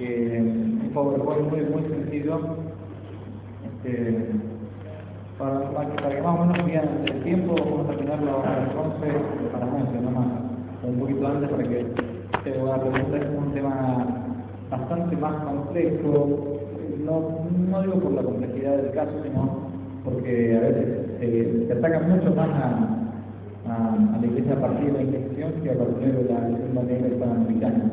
un PowerPoint muy sencillo, para que más o menos vean el tiempo. Vamos a terminarlo a las 11, a las 11 nomás, un poquito antes, para que la pregunta es un tema bastante más complejo. No digo por la complejidad del caso, sino porque a veces se ataca mucho más a la Iglesia a partir de la Inquisición que a partir de la Segunda Ley Hispanoamericana.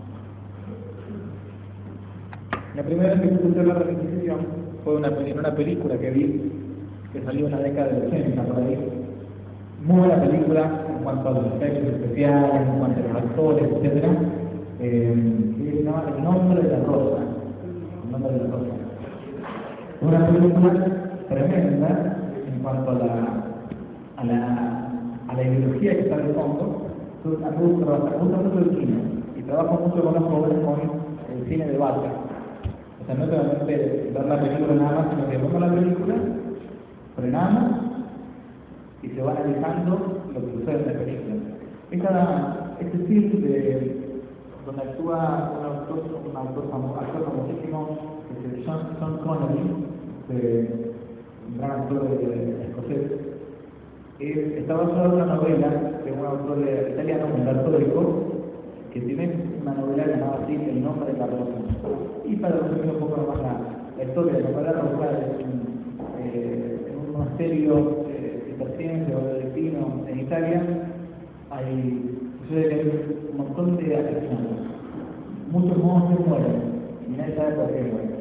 La primera vez que escuché hablar de la Inquisición fue en una película que vi, que salió en la década del 80 por ahí. Muy buena película en cuanto a los efectos especiales, en cuanto a los actores, etc. Que se llama El Nombre de la Rosa. El Nombre de la Rosa. Una película tremenda en cuanto a la ideología que está de fondo. A mí me gusta mucho el cine y trabajo mucho con los jóvenes con el cine de base. O sea, no solamente ver la película nada más, sino que vemos la película, frenamos y se va analizando lo que sucede en la película. Este film donde actúa un actor famosísimo, que es Sean Connery, un gran actor escocés, está basado en una novela de un autor italiano, Umberto Eco, que tiene una novela llamada así, El Nombre de la Rosa. Y para resumir un poco más la historia de la novela Rosa, es un monasterio cisterciense o benedictino en Italia. Sucede que hay un montón de asesinatos. Muchos monjes mueren y nadie sabe por qué mueren.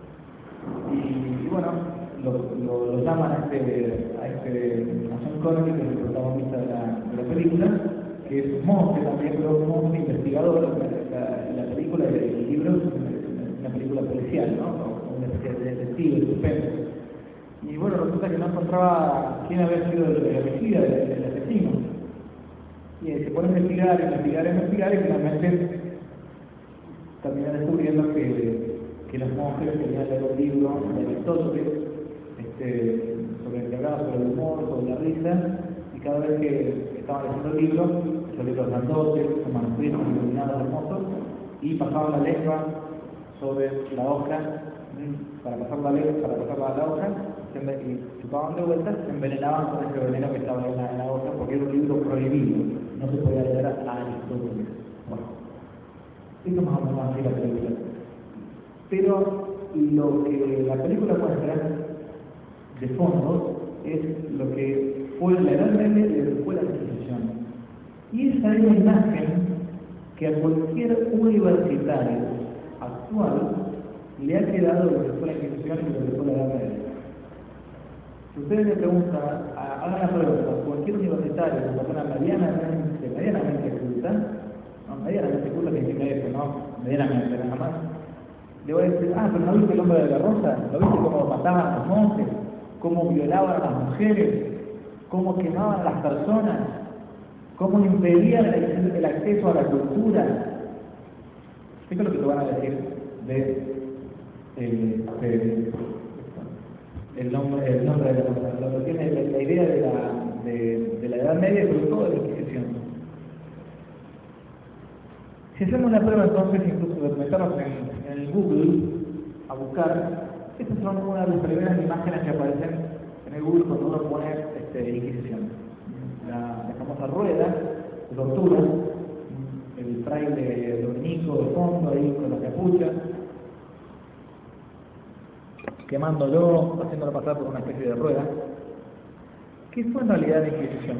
Y bueno, lo llaman a Sean Connery, que es el protagonista de la película, que es un monje también, pero un monje investigador. La película y el libro es una película policial, ¿no? Una especie de detective, de suspenso. Y bueno, resulta que no encontraba quién había sido el homicida, el asesino. Y se pone a investigar, y finalmente termina descubriendo que los monjes tenían leído un libro de Aristóteles, sobre el que hablaba sobre el humor, sobre la risa, y cada vez que estaban leyendo el libro, esos libros grandotes, con manuscritos iluminados hermosos, y pasaban la lengua sobre la hoja, para pasarla a la hoja, y chupaban de vuelta, se envenenaban con ese veneno que estaba en la hoja, porque era un libro prohibido, no se podía leer a Aristóteles. Bueno, esto más o menos así la película. Pero lo que la película muestra de fondo es lo que fue la Edad Media y lo que fue la Inquisición. Y esa es la imagen que a cualquier universitario actual le ha quedado de lo que fue la Inquisición y de lo que fue la Edad Media. Si ustedes le preguntan, hagan la pregunta, cualquier universitario, una persona medianamente culta, no, medianamente culta que significa eso, ¿no? Medianamente, nada más, le voy a decir, pero ¿no viste El Hombre de la Rosa? ¿No viste cómo mataban a los monjes? ¿Cómo violaban a las mujeres? ¿Cómo quemaban a las personas? ¿Cómo impedían el acceso a la cultura? Esto es lo que te van a decir el nombre de la Rosa, lo que tiene la idea de la Edad Media y sobre todo de la Inquisición. Si hacemos una prueba entonces, incluso de meternos en el Google a buscar, estas son una de las primeras imágenes que aparecen en el Google cuando uno pone Inquisición. La famosa rueda de tortura, el fraile dominico de fondo ahí con la capucha, quemándolo, haciéndolo pasar por una especie de rueda. ¿Qué fue en realidad la Inquisición?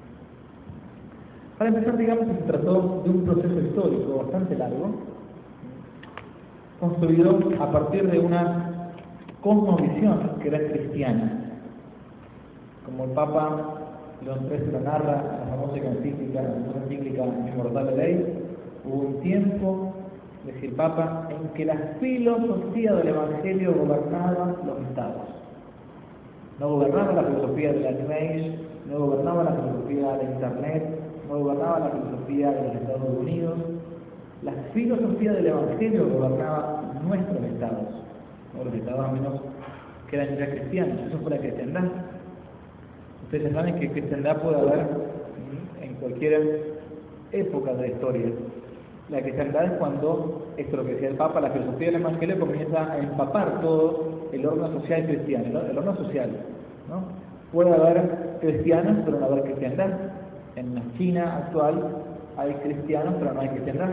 Para empezar, digamos que se trató de un proceso histórico bastante largo, construido a partir de una cosmovisión que era cristiana. Como el Papa León XIII lo narra en la famosa encíclica Immortale Dei, hubo un tiempo, decía el Papa, en que la filosofía del Evangelio gobernaba los estados. No gobernaba la filosofía de la New Age, no gobernaba la filosofía de Internet, no gobernaba la filosofía de los Estados Unidos. La filosofía del Evangelio gobernaba nuestros estados, o los estados a menos que eran ya cristianos. Eso fue la cristiandad. Ustedes saben que cristiandad puede haber en cualquier época de la historia. La cristiandad es cuando esto es lo que decía el Papa, la filosofía del Evangelio comienza a empapar todo el orden social cristiano, ¿no? El orden social, ¿no? Puede haber cristianos, pero no haber cristiandad. En la China actual hay cristianos, pero no hay cristiandad.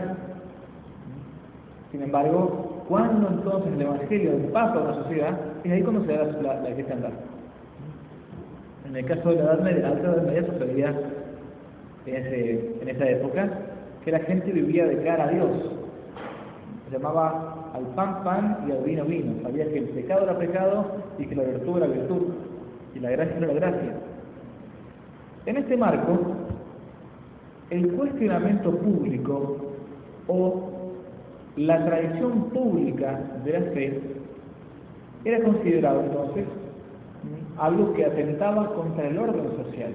Sin embargo, ¿cuándo entonces el Evangelio empapa una sociedad? Es ahí cuando se da la cristiandad. En el caso de la Edad Media, la Alta Edad Media sucedía en esa época que la gente vivía de cara a Dios. Se llamaba al pan pan y al vino vino. Sabía que el pecado era pecado y que la virtud era virtud y la gracia era la gracia. En este marco, el cuestionamiento público o la tradición pública de la fe era considerado entonces algo que atentaba contra el orden social.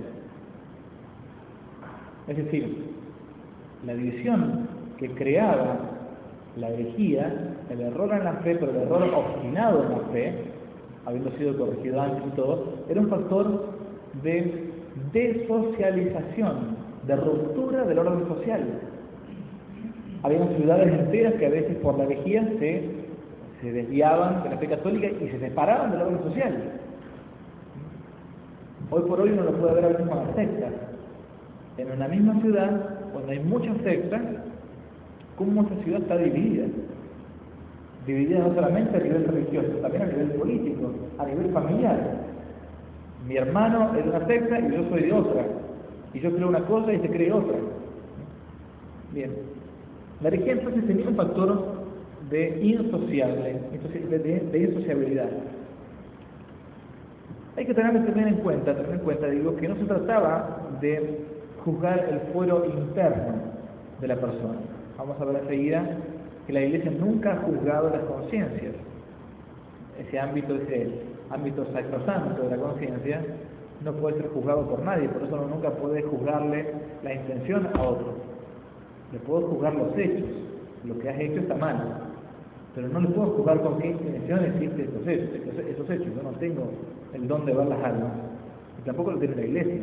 Es decir, la división que creaba la herejía, el error en la fe, pero el error obstinado en la fe, habiendo sido corregido antes y todo, era un factor de desocialización, de ruptura del orden social. Había ciudades enteras que a veces por la herejía se desviaban de la fe católica y se separaban del orden social. Hoy por hoy uno lo puede ver a veces con las sectas. En una misma ciudad, cuando hay muchas sectas, cómo esa ciudad está dividida. Dividida no solamente a nivel religioso, también a nivel político, a nivel familiar. Mi hermano es de una secta y yo soy de otra. Y yo creo una cosa y se cree otra. Bien. La herejía entonces tenía un factor de insociabilidad. Hay que tener en cuenta, digo, que no se trataba de juzgar el fuero interno de la persona. Vamos a ver enseguida que la Iglesia nunca ha juzgado las conciencias. Ese ámbito sacrosanto de la conciencia no puede ser juzgado por nadie, por eso uno nunca puede juzgarle la intención a otro. Le puedo juzgar los hechos, lo que has hecho está mal, pero no le puedo juzgar con qué intención existe esos hechos. Yo no tengo el don de ver las almas, y tampoco lo tiene la Iglesia.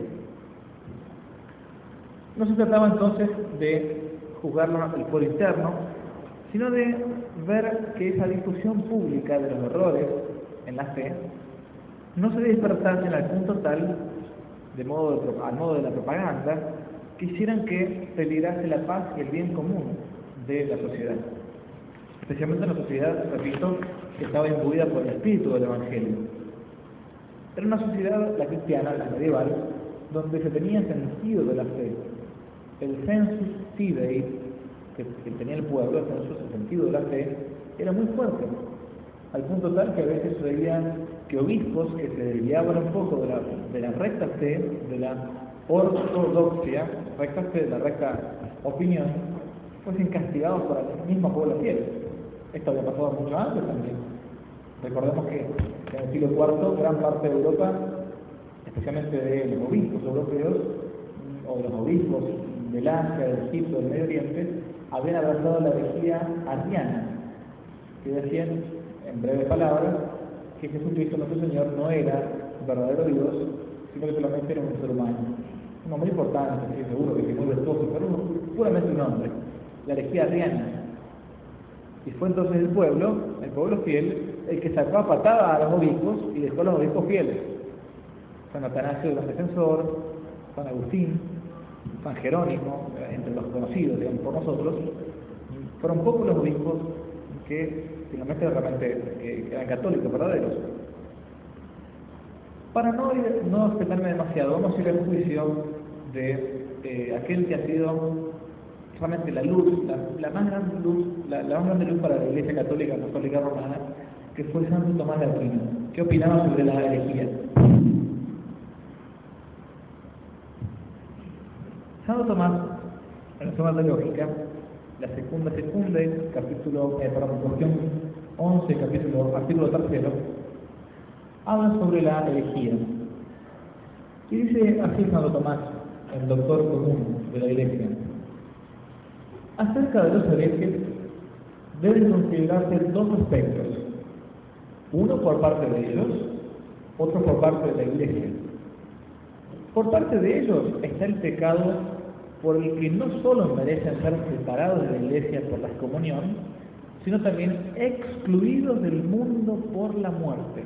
No se trataba entonces de juzgar el fuero interno, sino de ver que esa discusión pública de los errores en la fe no se despertase al punto tal, al modo de la propaganda, que hicieran que peligrase la paz y el bien común de la sociedad. Especialmente en la sociedad, repito, que estaba imbuida por el espíritu del Evangelio. Era una sociedad, la cristiana, la medieval, donde se tenía sentido de la fe. El sensus fidei que tenía el pueblo, el sentido de la fe, era muy fuerte, al punto tal que a veces se veían que obispos que se desviaban un poco de la recta fe, de la ortodoxia, recta fe, de la recta opinión, fuesen castigados por el mismo pueblo fiel. Esto había pasado mucho antes también. Recordemos que en el siglo IV gran parte de Europa, especialmente de los obispos europeos o de los obispos del Asia, del Egipto, del Medio Oriente, habían abrazado la herejía arriana, que decían, en breves palabras, que Jesucristo nuestro Señor no era verdadero Dios, sino que solamente era un ser humano. Un hombre importante, sí, seguro que muy virtuoso, pero puramente un hombre. La herejía arriana. Y fue entonces el pueblo fiel, el que sacó a patada a los obispos y dejó a los obispos fieles. San Atanasio de los Defensor, San Agustín, San Jerónimo, entre los conocidos, digamos, por nosotros, fueron pocos los obispos que finalmente realmente eran católicos verdaderos. Para no extenderme demasiado, vamos a ir al juicio de aquel que ha sido realmente la luz, la más grande luz, la más grande luz para la Iglesia Católica Romana, que fue Santo Tomás de Aquino. ¿Qué opinaba sobre la herejía? Santo Tomás, en la Suma Teológica, la segunda, cuestión 11, artículo 3, habla sobre la herejía. Y dice así Santo Tomás, el doctor común de la Iglesia: acerca de los herejes deben considerarse dos aspectos, uno por parte de ellos, otro por parte de la Iglesia. Por parte de ellos está el pecado por el que no solo merecen ser separados de la Iglesia por la excomunión, sino también excluidos del mundo por la muerte.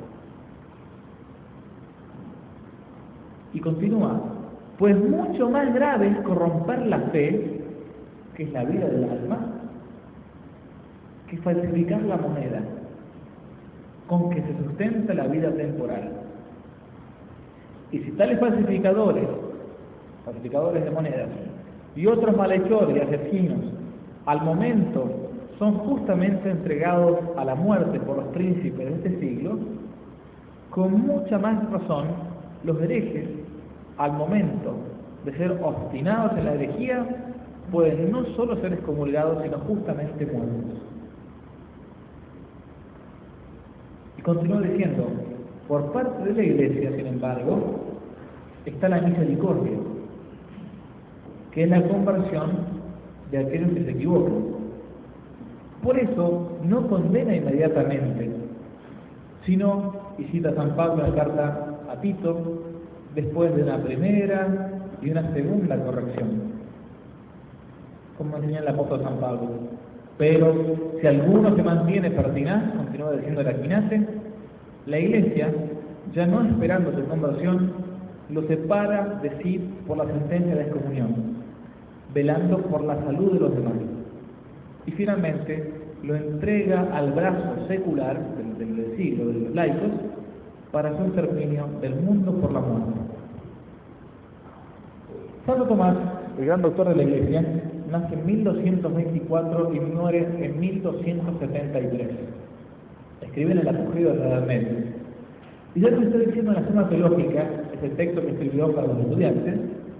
Y continúa, pues mucho más grave es corromper la fe, que es la vida del alma, que falsificar la moneda con que se sustenta la vida temporal. Y si tales falsificadores de monedas y otros malhechores y asesinos al momento son justamente entregados a la muerte por los príncipes de este siglo, con mucha más razón los herejes, al momento de ser obstinados en la herejía, pueden no solo ser excomulgados, sino justamente muertos. Y continúa diciendo, por parte de la Iglesia, sin embargo, está la misericordia, que es la conversión de aquellos que se equivocan. Por eso no condena inmediatamente, sino, y cita San Pablo en la carta a Tito, después de una primera y una segunda corrección, como enseña el apóstol San Pablo. Pero si alguno se mantiene pertinaz, continúa diciendo el Aquinate, la Iglesia, ya no esperando su conversión, lo separa de sí por la sentencia de excomunión, velando por la salud de los demás. Y finalmente lo entrega al brazo secular del siglo, de los laicos, para su exterminio del mundo por la muerte. Santo Tomás, el gran doctor de la Iglesia, nace en 1224 y muere en 1273. Escribe en el Apogeo de la Edad Media. Y ya lo estoy diciendo en la Suma Teológica, ese texto que escribió para los estudiantes,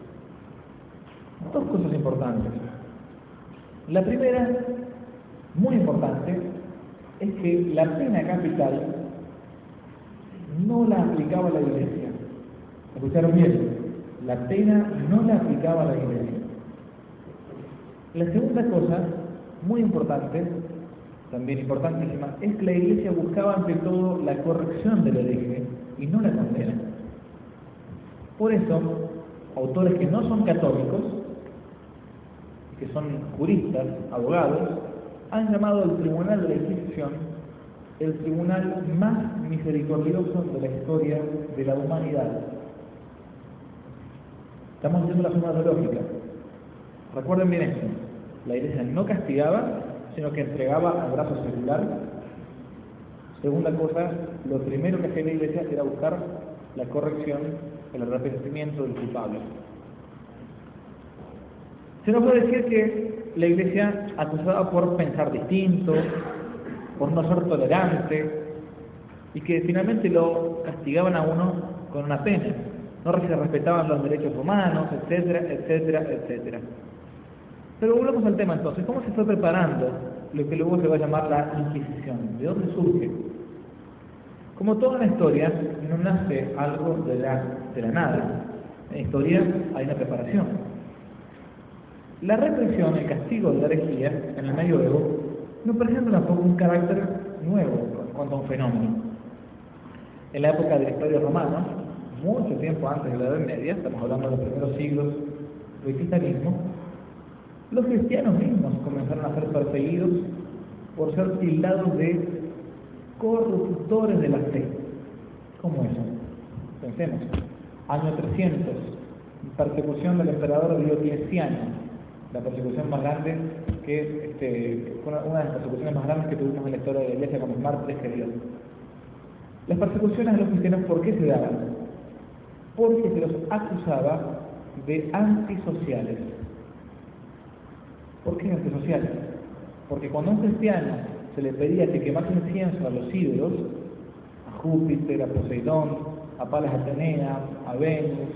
dos cosas importantes. La primera, muy importante, es que la pena capital no la aplicaba la Iglesia. ¿Escucharon bien? La pena no la aplicaba la Iglesia. La segunda cosa, muy importante, también importantísima, es que la Iglesia buscaba ante todo la corrección del hereje y no la condena. Por eso, autores que no son católicos, que son juristas, abogados, han llamado al Tribunal de la Inquisición el tribunal más misericordioso de la historia de la humanidad. Estamos haciendo la suma teológica. Recuerden bien esto. La Iglesia no castigaba, sino que entregaba al brazo secular. Segunda cosa, lo primero que hacía la Iglesia era buscar la corrección, el arrepentimiento del culpable. Se nos puede decir que la Iglesia acusaba por pensar distinto, por no ser tolerante, y que finalmente lo castigaban a uno con una pena. No se respetaban los derechos humanos, etcétera, etcétera, etcétera. Pero volvemos al tema entonces. ¿Cómo se fue preparando lo que luego se va a llamar la Inquisición? ¿De dónde surge? Como toda la historia, no nace algo de la nada. En la historia hay una preparación. La represión, el castigo de la herejía en el medioevo, no presenta tampoco un carácter nuevo en cuanto a un fenómeno. En la época del Imperio Romano, mucho tiempo antes de la Edad Media, estamos hablando de los primeros siglos del cristianismo, los cristianos mismos comenzaron a ser perseguidos por ser tildados de corruptores de la fe. ¿Cómo eso? Pensemos, año 300, persecución del emperador Diocleciano, la persecución más grande una de las persecuciones más grandes que tuvimos en la historia de la Iglesia con los mártires que dio. Las persecuciones a los cristianos, ¿por qué se daban? Porque se los acusaba de antisociales. ¿Por qué antisociales? Porque cuando a un cristiano se le pedía que quemase incienso a los ídolos, a Júpiter, a Poseidón, a Palas Atenea, a Venus,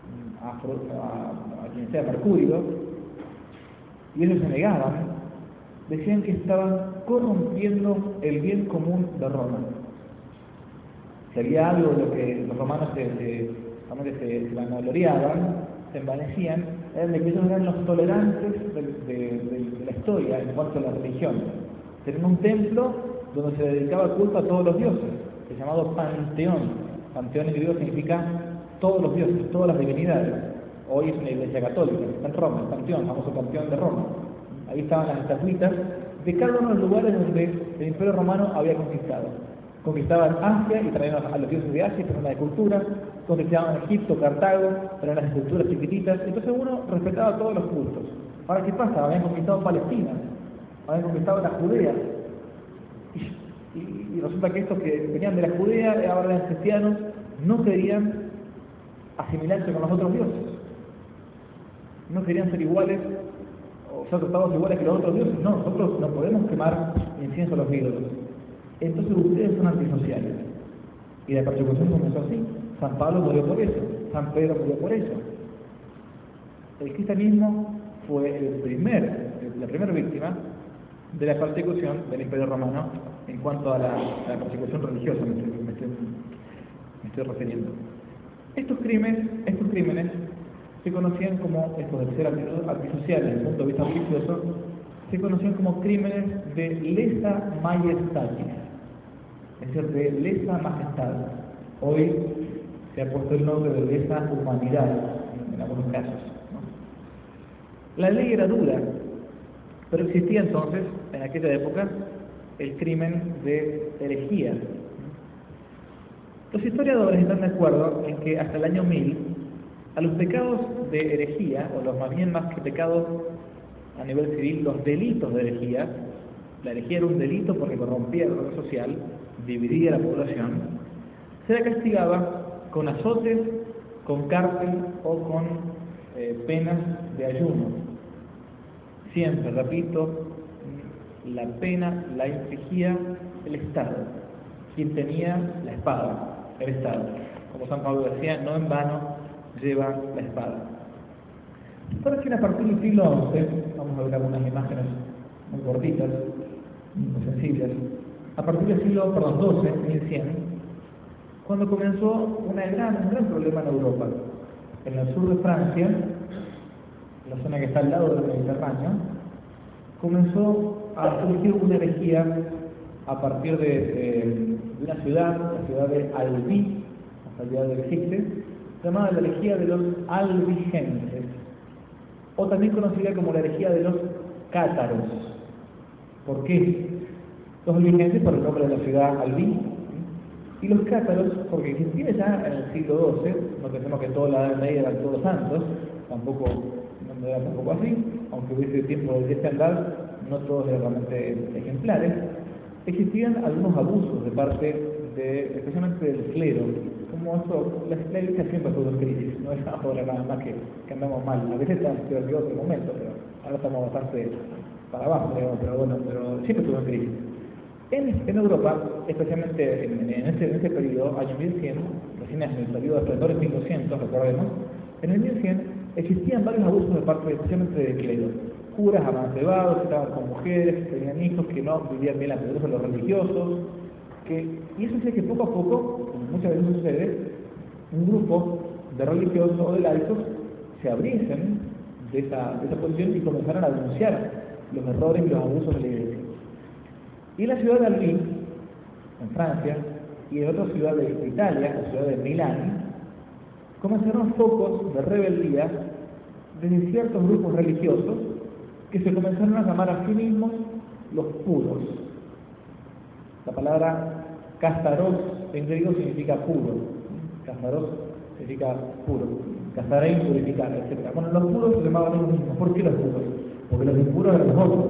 a quien sea, Mercurio, y ellos se negaban, decían que estaban corrompiendo el bien común de Roma. Si había algo de lo que los romanos se vanagloriaban, se envanecían, eran de que ellos eran los tolerantes de la historia en cuanto a la religión. Tenían un templo donde se dedicaba culto a todos los dioses, que es llamado Panteón. Panteón en griego significa todos los dioses, todas las divinidades. Hoy es una iglesia católica, está en Roma, el Panteón, el famoso Panteón de Roma. Ahí estaban las estatuitas de cada uno de los lugares donde el Imperio Romano había conquistado. Conquistaban Asia y traían a los dioses de Asia, pero una de cultura, conquistaban Egipto, Cartago, traían las esculturas chiquititas, entonces uno respetaba todos los cultos. Ahora, ¿qué pasa? Habían conquistado Palestina, habían conquistado la Judea, y resulta que estos que venían de la Judea, ahora eran cristianos, no querían asimilarse con los otros dioses, no querían ser iguales, o ser tratados iguales que los otros dioses. No, nosotros no podemos quemar incienso a los ídolos. Entonces ustedes son antisociales. Y la persecución comenzó así. San Pablo murió por eso, San Pedro murió por eso. El cristianismo fue la primera víctima de la persecución del Imperio Romano en cuanto a la persecución religiosa, me estoy refiriendo. Estos crímenes se conocían como, estos de ser antisociales desde el punto de vista religioso, se conocían como crímenes de lesa majestatis, es decir, de lesa majestad. Hoy se ha puesto el nombre de lesa humanidad en algunos casos, ¿no? La ley era dura, pero existía entonces, en aquella época, el crimen de herejía. Los historiadores están de acuerdo en que hasta el año 1000, a los pecados de herejía, o los más bien más que pecados a nivel civil, los delitos de herejía, la herejía era un delito porque corrompía el orden social, dividía la población, se la castigaba con azotes, con cárcel o con penas de ayuno. Siempre, repito, la pena la infligía el Estado, quien tenía la espada, el Estado. Como San Pablo decía, no en vano lleva la espada. Por que a partir del siglo XI, vamos a ver algunas imágenes muy cortitas, muy sencillas, a partir del siglo XII, 1100, cuando comenzó un gran problema en Europa. En el sur de Francia, la zona que está al lado del Mediterráneo, comenzó a surgir una herejía a partir de una ciudad, la ciudad de Albi, hasta el día de hoy existe, llamada la herejía de los albigenses, o también conocida como la herejía de los cátaros. ¿Por qué? Los albigenses por el nombre de la ciudad Albi, y los cátaros porque existía ya en el siglo XII, no pensemos que toda la Edad Media eran todos santos, tampoco no era tampoco así, aunque hubiese tiempo de cristiandad, no todos eran realmente ejemplares. Existían algunos abusos de parte especialmente del clero, como eso, la iglesia siempre tuvo crisis, no es ahora nada más que andamos mal, a veces está peor que otro momento, pero ahora estamos bastante para abajo, digamos, pero siempre tuvo crisis. En Europa, especialmente en ese periodo, año 1100, recién en el periodo de esplendor en 1200, recordemos, en el 1100 existían varios abusos de parte especialmente del clero. Curas amancebados, que estaban con mujeres, que tenían hijos, que no vivían bien la pobreza de los religiosos, y eso hacía que poco a poco, como muchas veces sucede, un grupo de religiosos o de laicos se abriesen de esa posición y comenzaron a denunciar los errores y los abusos de la iglesia. Y en la ciudad de Albi, en Francia, y en otra ciudad de Italia, la ciudad de Milán, comenzaron focos de rebeldía desde ciertos grupos religiosos que se comenzaron a llamar a sí mismos los puros. La palabra castaros en griego significa puro. Castaros significa puro. Castarein, purificar, etc. Bueno, los puros se llamaban ellos mismos. ¿Por qué los puros? Porque los impuros eran los otros.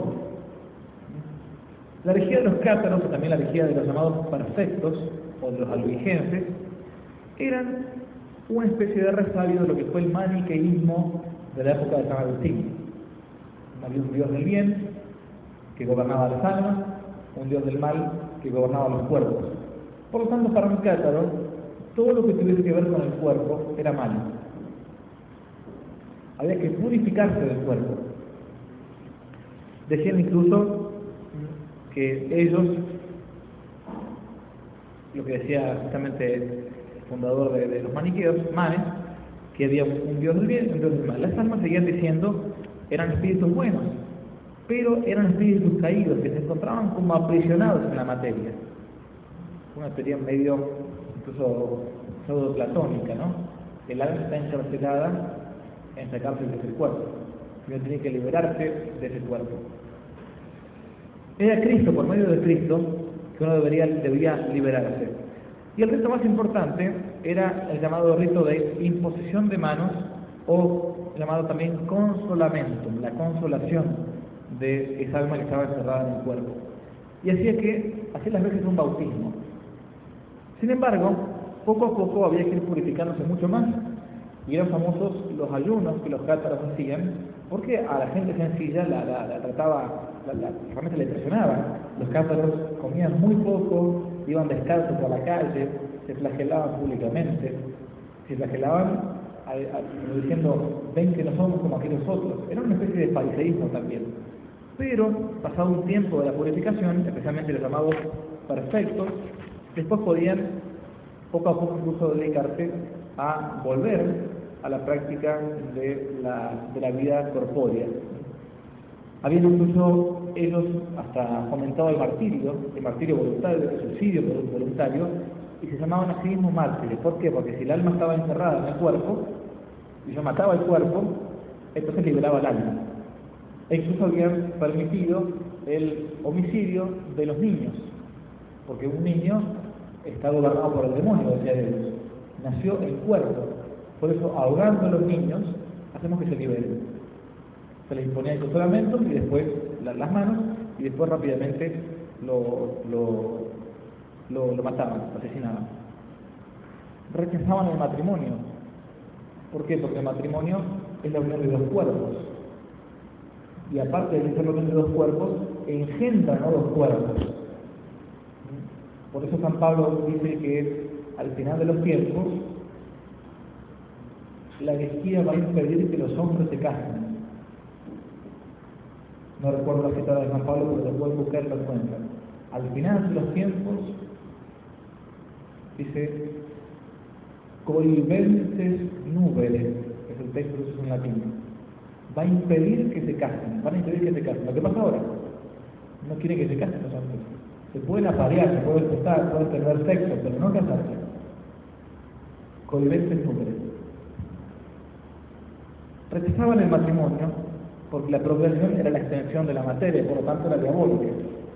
La herejía de los cátaros, o también la herejía de los llamados perfectos, o de los albigenses, eran una especie de resabio de lo que fue el maniqueísmo de la época de San Agustín. Había un dios del bien que gobernaba las almas, un dios del mal que gobernaba los cuerpos. Por lo tanto, para un cátaro, todo lo que tuviese que ver con el cuerpo era malo. Había que purificarse del cuerpo. Decían incluso que ellos, lo que decía justamente el fundador de los maniqueos, Manes, que había un dios del bien y un dios del mal. Las almas seguían diciendo eran espíritus buenos, pero eran espíritus caídos que se encontraban como aprisionados en la materia. Una teoría medio, incluso pseudo-platónica, ¿no? El alma está encarcelada en sacarse de ese cuerpo, y uno tiene que liberarse de ese cuerpo. Era Cristo, por medio de Cristo, que uno debía liberarse. Y el rito más importante era el llamado rito de imposición de manos, o llamado también consolamentum, la consolación de esa alma que estaba encerrada en el cuerpo. Y hacía las veces un bautismo. Sin embargo, poco a poco había que ir purificándose mucho más, y eran famosos los ayunos que los cátaros hacían, porque a la gente sencilla la trataba, realmente le impresionaba. Los cátaros comían muy poco, iban descalzos por la calle, se flagelaban públicamente, se flagelaban diciendo, ven que no somos como aquellos otros. Era una especie de fariseísmo también. Pero, pasado un tiempo de la purificación, especialmente los llamados perfectos, después podían poco a poco incluso dedicarse a volver a la práctica de la vida corpórea. Habían incluso ellos hasta fomentado el martirio voluntario, el suicidio voluntario, y se llamaban a sí mismos mártires. ¿Por qué? Porque si el alma estaba encerrada en el cuerpo, y yo mataba el cuerpo, entonces liberaba el alma. E incluso habían permitido el homicidio de los niños, porque un niño está gobernado por el demonio, decía Dios. Nació en cuerpo. Por eso, ahogando a los niños, hacemos que se liberen. Se les imponía el consolamento y después las manos, y después rápidamente lo mataban, lo asesinaban. Rechazaban el matrimonio. ¿Por qué? Porque el matrimonio es la unión de dos cuerpos. Y aparte de ser la unión de dos cuerpos, engendran a dos cuerpos. Por eso San Pablo dice que al final de los tiempos, la herejía va a impedir que los hombres se casen. No recuerdo la cita de San Pablo, pero lo pueden buscar y lo encuentran. Al final de los tiempos, dice, coibentes nubeles, es el texto que es en latín, va a impedir que se casen, van a impedir que se casen. Lo que pasa ahora, no quieren que se casen los hombres. Se pueden aparear, se pueden estar, pueden tener sexo, pero no casarse. Coibentes nubeles. Rechazaban el matrimonio porque la procreación era la extensión de la materia, por lo tanto era diabólica.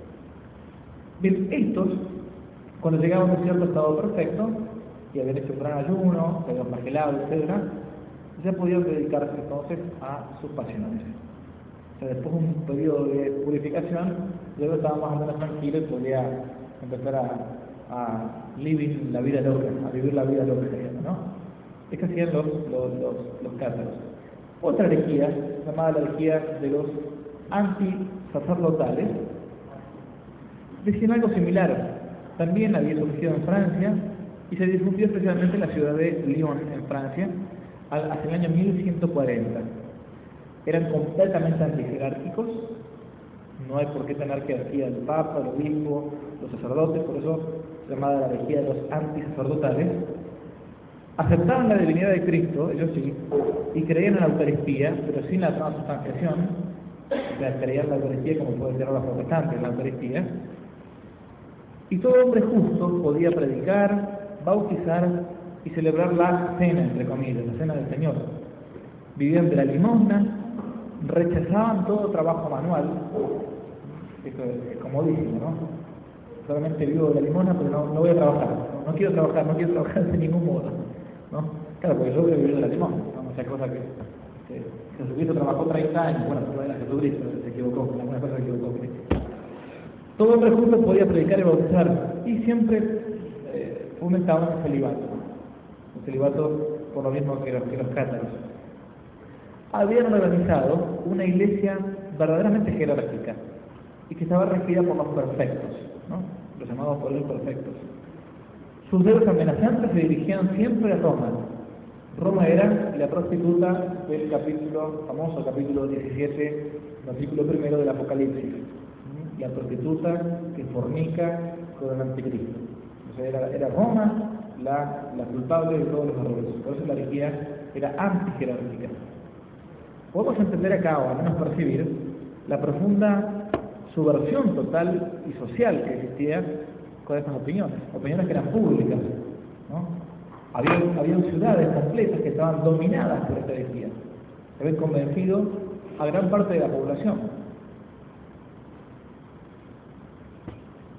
Bien, estos, cuando llegaban a un cierto estado perfecto, y habían hecho un gran ayuno, se habían flagelado, etc., ya podían dedicarse entonces a sus pasiones. O sea, después de un periodo de purificación, luego estaba más o menos tranquilo y podía empezar a vivir la vida loca, ¿no? Esto hacían los cátaros. Otra herejía, llamada la herejía de los antisacerdotales, decían algo similar. También había surgido en Francia y se difundió especialmente en la ciudad de Lyon, en Francia, hacia el año 1140. Eran completamente antijerárquicos, no hay por qué tener jerarquía del Papa, el obispo, los sacerdotes, por eso se llamaba la herejía de los antisacerdotales. Aceptaban la divinidad de Cristo, ellos sí, y creían en la Eucaristía, pero sin la transubstanciación, o sea, creían en la Eucaristía como pueden ser los protestantes en la Eucaristía. Y todo hombre justo podía predicar, bautizar y celebrar la cena, entre comillas, la cena del Señor. Vivían de la limosna, rechazaban todo trabajo manual. Esto es comodísimo, ¿no? Solamente vivo de la limosna, pero no voy a trabajar. No quiero trabajar de ningún modo, ¿no? Claro, porque yo voy a vivir de la limosna, ¿no? O sea, cosa que Jesucristo trabajó 30 años, bueno, no era Jesucristo, se equivocó, alguna cosa se equivocó. Todo hombre justo podía predicar y bautizar, y siempre fomentaban el celibato por lo mismo que los cátaros. Habían organizado una iglesia verdaderamente jerárquica y que estaba regida por los perfectos, ¿no? Los llamados por los perfectos. Sus dedos amenazantes se dirigían siempre a Roma. Roma era la prostituta del famoso capítulo 17, versículo 1 del Apocalipsis. La prostituta que fornica con el anticristo. O sea, era Roma la culpable de todos los errores. Por eso la herejía era antijerárquica. Podemos entender acá, o al menos percibir, la profunda subversión total y social que existía con estas opiniones que eran públicas, ¿no? Había ciudades completas que estaban dominadas por esta herejía, que habían convencido a gran parte de la población.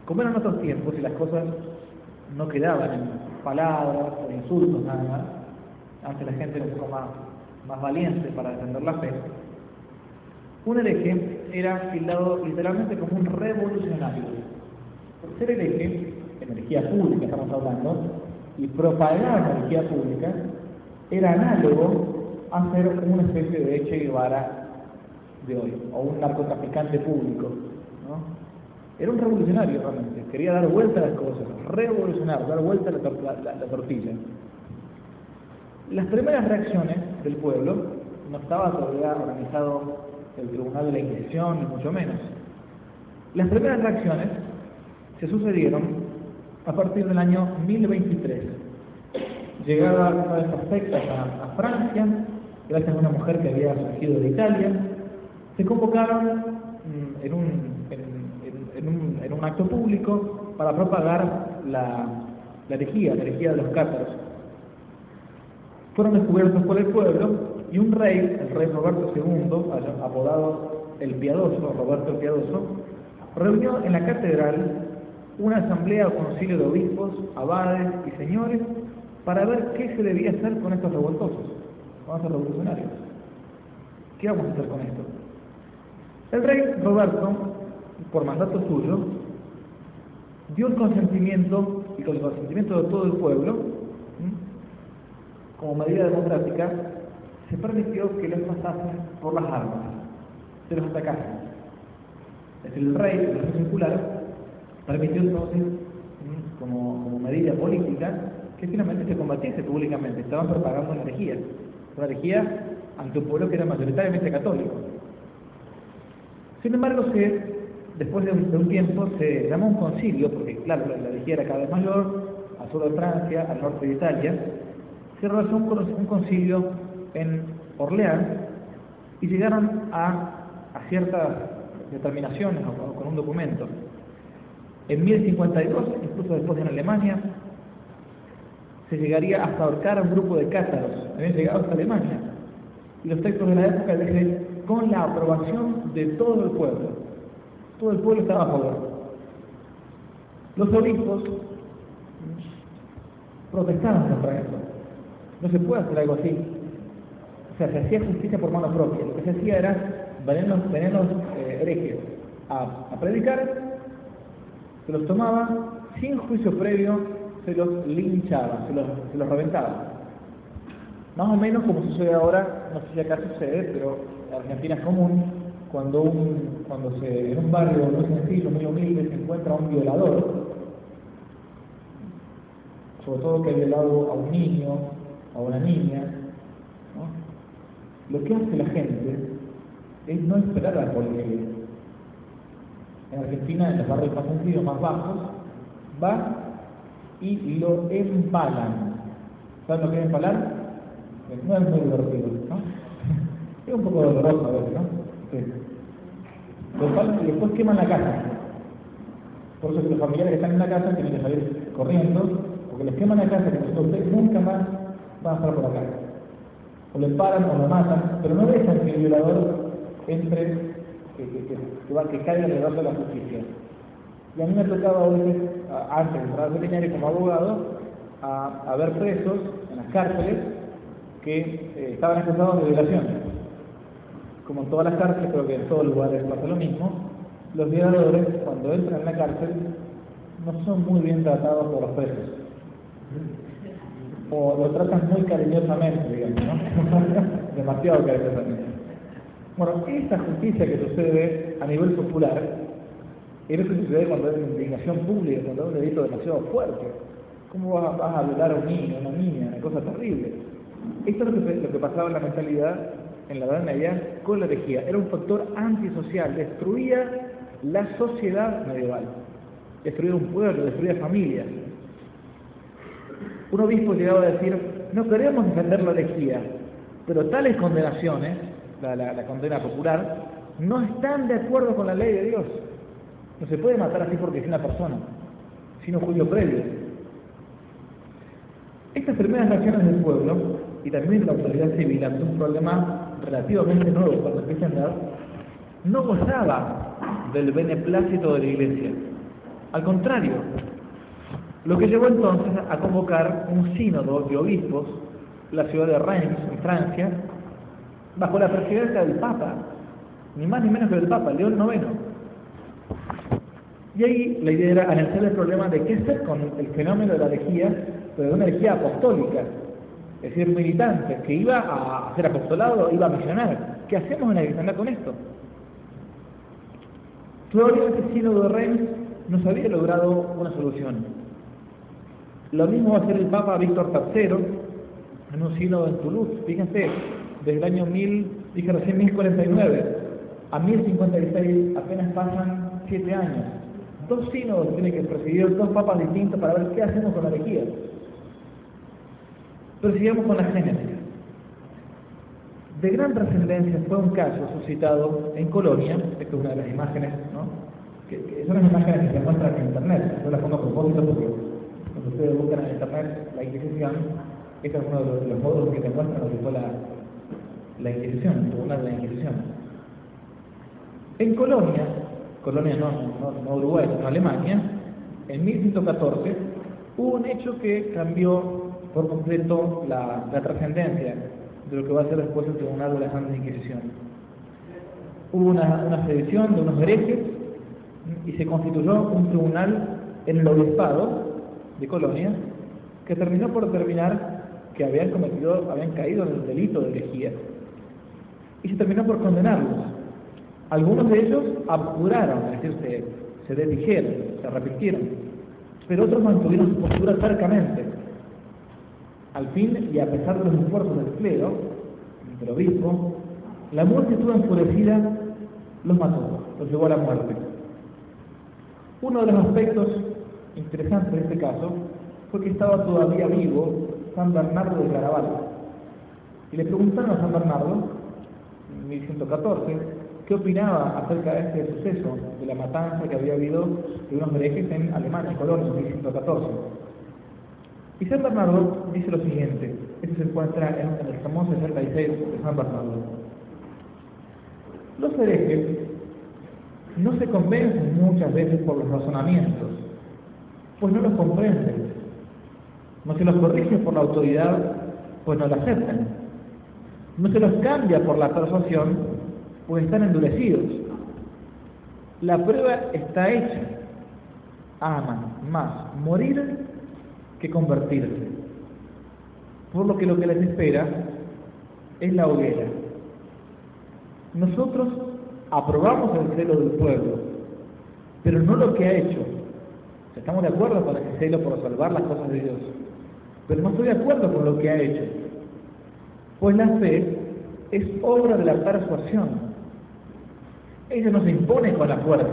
Como eran otros tiempos y las cosas no quedaban en palabras o insultos nada más, antes la gente era un poco más valiente para defender la fe, un hereje era tildado literalmente como un revolucionario. Por ser hereje, energía pública estamos hablando, y propagar energía pública, era análogo a ser una especie de Che Guevara de hoy, o un narcotraficante público, ¿no? Era un revolucionario realmente, quería dar vuelta a las cosas, revolucionar, dar vuelta a la tortilla. Las primeras reacciones del pueblo, no estaba todavía organizado el Tribunal de la Inquisición, ni mucho menos. Las primeras reacciones se sucedieron a partir del año 1023. Llegaba una de estas sectas a Francia, gracias a una mujer que había surgido de Italia. Se convocaron en un acto público para propagar la herejía de los cátaros. Fueron descubiertos por el pueblo y un rey, el rey Roberto II, apodado el Piadoso, Roberto el Piadoso, reunió en la catedral una asamblea o concilio de obispos, abades y señores para ver qué se debía hacer con estos revoltosos, con estos revolucionarios. ¿Qué vamos a hacer con esto? El rey Roberto, por mandato suyo, dio el consentimiento, y con el consentimiento de todo el pueblo, como medida democrática, se permitió que los pasasen por las armas, se los atacasen. Es decir, el rey, el rey secular, permitió entonces, como medida política, que finalmente se combatiese públicamente. Estaban propagando una herejía ante un pueblo que era mayoritariamente católico. Sin embargo, después de un tiempo se llamó un concilio, porque claro, la herejía era cada vez mayor, al sur de Francia, al norte de Italia. Se realizó un concilio en Orleans y llegaron a ciertas determinaciones con un documento. En 1052, incluso después en Alemania, se llegaría hasta ahorcar a un grupo de cátaros. Habían llegado hasta Alemania. Y los textos de la época dicen, con la aprobación de todo el pueblo. Todo el pueblo estaba a favor. Los obispos protestaban contra eso. No se puede hacer algo así. O sea, se hacía justicia por mano propia. Lo que se hacía era venir los herejes a predicar, se los tomaban, sin juicio previo, se los linchaban, se los reventaban. Más o menos como sucede ahora, no sé si acá sucede, pero en Argentina es común, cuando en un barrio muy sencillo, muy humilde, se encuentra un violador, sobre todo que ha violado a un niño, a una niña, ¿no? Lo que hace la gente es no esperar a la policía. En Argentina, en los barrios más sencillos, más bajos, va y lo empalan. ¿Saben lo que es empalar? No es muy divertido, ¿no? Es un poco doloroso a veces, ¿no? Sí. Lo empalan y después queman la casa. Por eso que los familiares que están en la casa tienen que salir corriendo, porque les queman la casa, que ustedes nunca más van a estar por acá. O le paran o lo matan, pero no dejan que el violador entre, que caiga en el brazo de la justicia. Y a mí me tocaba a veces, antes de entrar al veterinario como abogado, a ver presos en las cárceles que estaban acusados de violaciones. Como en todas las cárceles, creo que en todos los lugares pasa lo mismo, los violadores, cuando entran en la cárcel, no son muy bien tratados por los presos. O lo tratan muy cariñosamente, digamos, ¿no? Demasiado cariñosamente. Bueno, esa justicia que sucede a nivel popular, es lo que sucede cuando hay una indignación pública, cuando hay un delito demasiado fuerte. ¿Cómo vas a violar a un niño, a una niña? Una cosa terrible. Esto es lo que pasaba en la mentalidad en la Edad Media con la herejía. Era un factor antisocial, destruía la sociedad medieval, destruía un pueblo, destruía familias. Un obispo llegaba a decir, no queremos defender la herejía, pero tales condenaciones, la condena popular, no están de acuerdo con la ley de Dios. No se puede matar así porque es una persona, sino un juicio previo. Estas primeras reacciones del pueblo, y también de la autoridad civil, ante un problema relativamente nuevo para la dar, no gozaba del beneplácito de la Iglesia. Al contrario, lo que llevó entonces a convocar un sínodo de obispos en la ciudad de Reims, en Francia, bajo la presidencia del Papa, ni más ni menos que del Papa, León IX. Y ahí la idea era analizar el problema de qué hacer con el fenómeno de la herejía, pero de una herejía apostólica, es decir, militante, que iba a hacer apostolado, iba a misionar. ¿Qué hacemos en la cristiandad con esto? Todavía este sínodo de Reims no se había logrado una solución. Lo mismo va a hacer el Papa Víctor III en un sínodo en Toulouse. Fíjense, desde el año 1049 a 1056 apenas pasan 7 años. 2 sínodos tienen que presidir 2 papas distintos para ver qué hacemos con la herejía. Pero sigamos con la génesis. De gran trascendencia fue un caso suscitado en Colonia. Esta es una de las imágenes, ¿no? que son las imágenes que se muestran en internet. Yo las pongo a propósito porque cuando ustedes buscan en internet la Inquisición, este es uno de los modos que te muestran lo que fue la Inquisición, el tribunal de la Inquisición. En Colonia no Uruguay, sino Alemania, en 1114 hubo un hecho que cambió por completo la trascendencia de lo que va a ser después el tribunal de la Santa Inquisición. Hubo una sedición de unos herejes y se constituyó un tribunal en el obispado de Colonia que terminó por determinar que habían caído en el delito de herejía y se terminó por condenarlos. Algunos de ellos abjuraron, es decir, se desdijeron, se arrepintieron, pero otros mantuvieron su postura cercamente. Al fin, y a pesar de los esfuerzos del clero, del obispo, la multitud enfurecida los mató, los llevó a la muerte. Uno de los aspectos interesantes de este caso fue que estaba todavía vivo San Bernardo de Claraval. Y le preguntaron a San Bernardo, en 1114, qué opinaba acerca de este suceso, de la matanza que había habido de unos herejes en Alemania, en Colonia, en 1114. Y San Bernardo dice lo siguiente, esto se encuentra en el Sermón 66 de San Bernardo. Los herejes no se convencen muchas veces por los razonamientos, pues no los comprenden. No se los corrige por la autoridad, pues no la aceptan. No se los cambia por la persuasión, pues están endurecidos. La prueba está hecha. Aman más morir que convertirse. Por lo que les espera es la hoguera. Nosotros aprobamos el celo del pueblo, pero no lo que ha hecho. Estamos de acuerdo con ese celo por salvar las cosas de Dios, pero no estoy de acuerdo con lo que ha hecho, pues la fe es obra de la persuasión. Ella no se impone con la fuerza.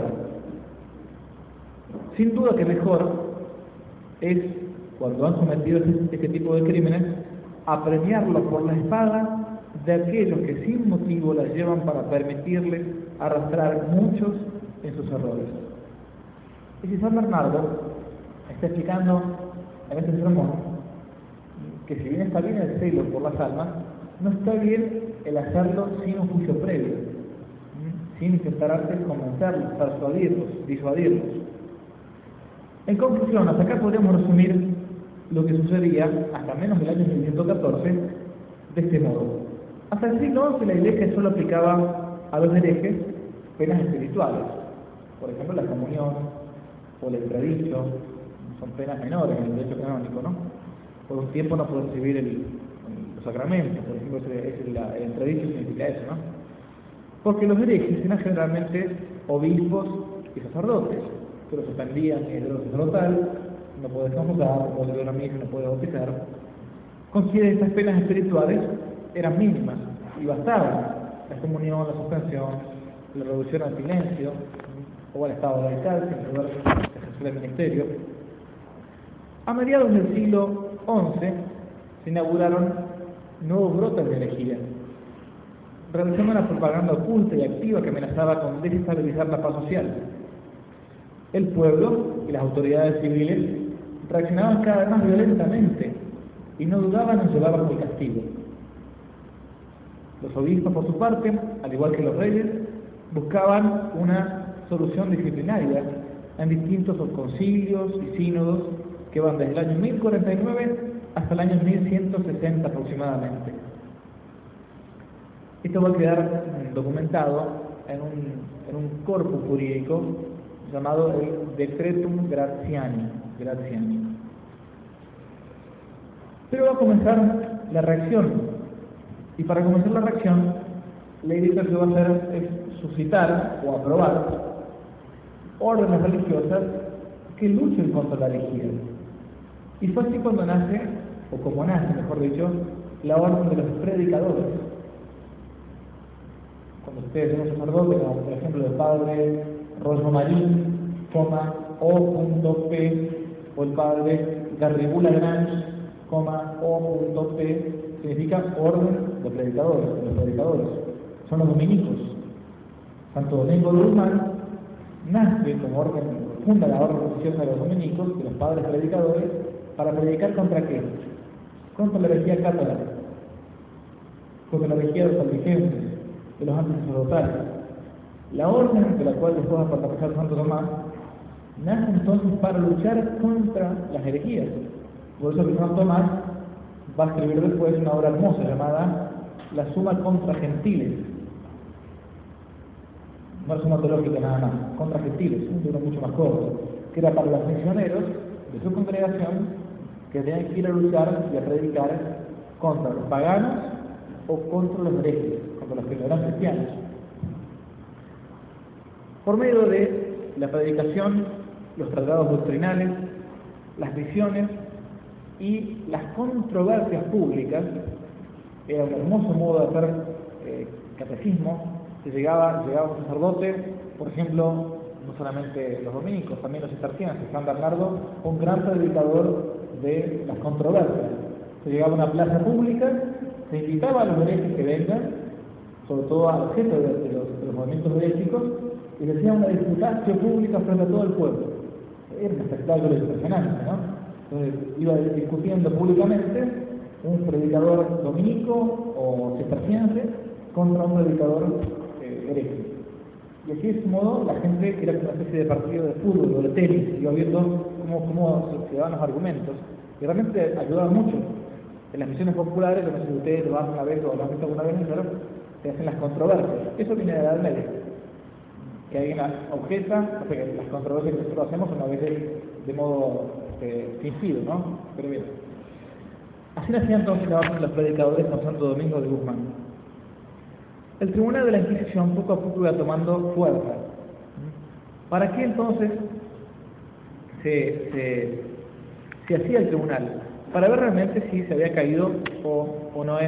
Sin duda que mejor es, cuando han cometido este tipo de crímenes, apremiarlos por la espada de aquellos que sin motivo las llevan para permitirles arrastrar muchos en sus errores. Y si San Bernardo está explicando en este sermón que si bien está bien el celo por las almas, no está bien el hacerlo sin un juicio previo, sin intentar antes convencerlos, persuadirlos, disuadirlos. En conclusión, hasta acá podríamos resumir lo que sucedía hasta menos del año 1114 de este modo. Hasta el siglo XI la Iglesia solo aplicaba a los herejes penas espirituales, por ejemplo la comunión o el entredicho, son penas menores en el derecho canónico, ¿no? Por un tiempo no puede recibir los sacramentos, por ejemplo el entredicho significa eso, ¿no? Porque los herejes eran generalmente obispos y sacerdotes, que los suspendían en el sacerdotal, no puede conjugar, no puede ver a misa, no puede bautizar. Considera que estas penas espirituales eran mínimas y bastaban: la comunión, la suspensión, la reducción al silencio o al estado laical sin poder ejercer el ministerio. A mediados del siglo XI se inauguraron nuevos brotes de herejía, realizando una propaganda oculta y activa que amenazaba con desestabilizar la paz social. El pueblo y las autoridades civiles reaccionaban cada vez más violentamente y no dudaban en llevar bajo el castigo. Los obispos, por su parte, al igual que los reyes, buscaban una solución disciplinaria en distintos concilios y sínodos que van desde el año 1049 hasta el año 1160 aproximadamente. Esto va a quedar documentado en un corpus jurídico llamado el Decretum Gratiani. Pero va a comenzar la reacción, y para comenzar la reacción, la Iglesia lo que va a hacer es suscitar o aprobar órdenes religiosas que luchen contra la herejía. Y fue así cuando nace, o como nace, mejor dicho, la orden de los predicadores. Cuando ustedes ven un sacerdote, como por ejemplo el padre Rosmarín, O.P, o el padre Garrigula Grange, O.P, significa orden de predicadores, los predicadores. Son los dominicos. Santo Domingo de Guzmán nace como orden, funda la orden religiosa de los dominicos, de los padres predicadores, para predicar contra qué? Contra la herejía católica, contra la herejía de los albigenses, de los antisacerdotales. La orden de la cual después va a participar Santo Tomás nace entonces para luchar contra las herejías. Por eso que Santo Tomás va a escribir después una obra hermosa llamada La Suma contra Gentiles. No es suma teológica nada más, contra Gentiles, un libro mucho más corto, que era para los misioneros de su congregación que tenían que ir a luchar y a predicar contra los paganos o contra los herejes, contra los que no eran cristianos. Por medio de la predicación, los tratados doctrinales, las visiones y las controversias públicas, era un hermoso modo de hacer catecismo. Se llegaba un sacerdote, por ejemplo, no solamente los dominicos, también los cistercienses. San Bernardo, un gran predicador de las controversias. Se llegaba a una plaza pública, se invitaba a los herejes que vengan, sobre todo al jefe de los movimientos heréticos, y se hacía una disputatio pública frente a todo el pueblo. Era un espectáculo impresionante, ¿no? Entonces iba discutiendo públicamente un predicador dominico o cisterciense contra un predicador hereje. Y así de ese modo la gente era como una especie de partido de fútbol o de tenis, iba viendo cómo se daban los argumentos, y realmente ayudaba mucho. En las misiones populares, no sé si ustedes lo hacen una vez o lo han visto alguna vez, pero se hacen las controversias. Eso viene de la Edad Media. Que alguien objeta, o sea que las controversias que nosotros hacemos son a veces de modo fingido, ¿no? Pero bien. Así nacía entonces la orden de los predicadores con Santo Domingo de Guzmán. El tribunal de la Inquisición poco a poco iba tomando fuerza. ¿Para qué entonces se hacía el tribunal? Para ver realmente si se había caído o no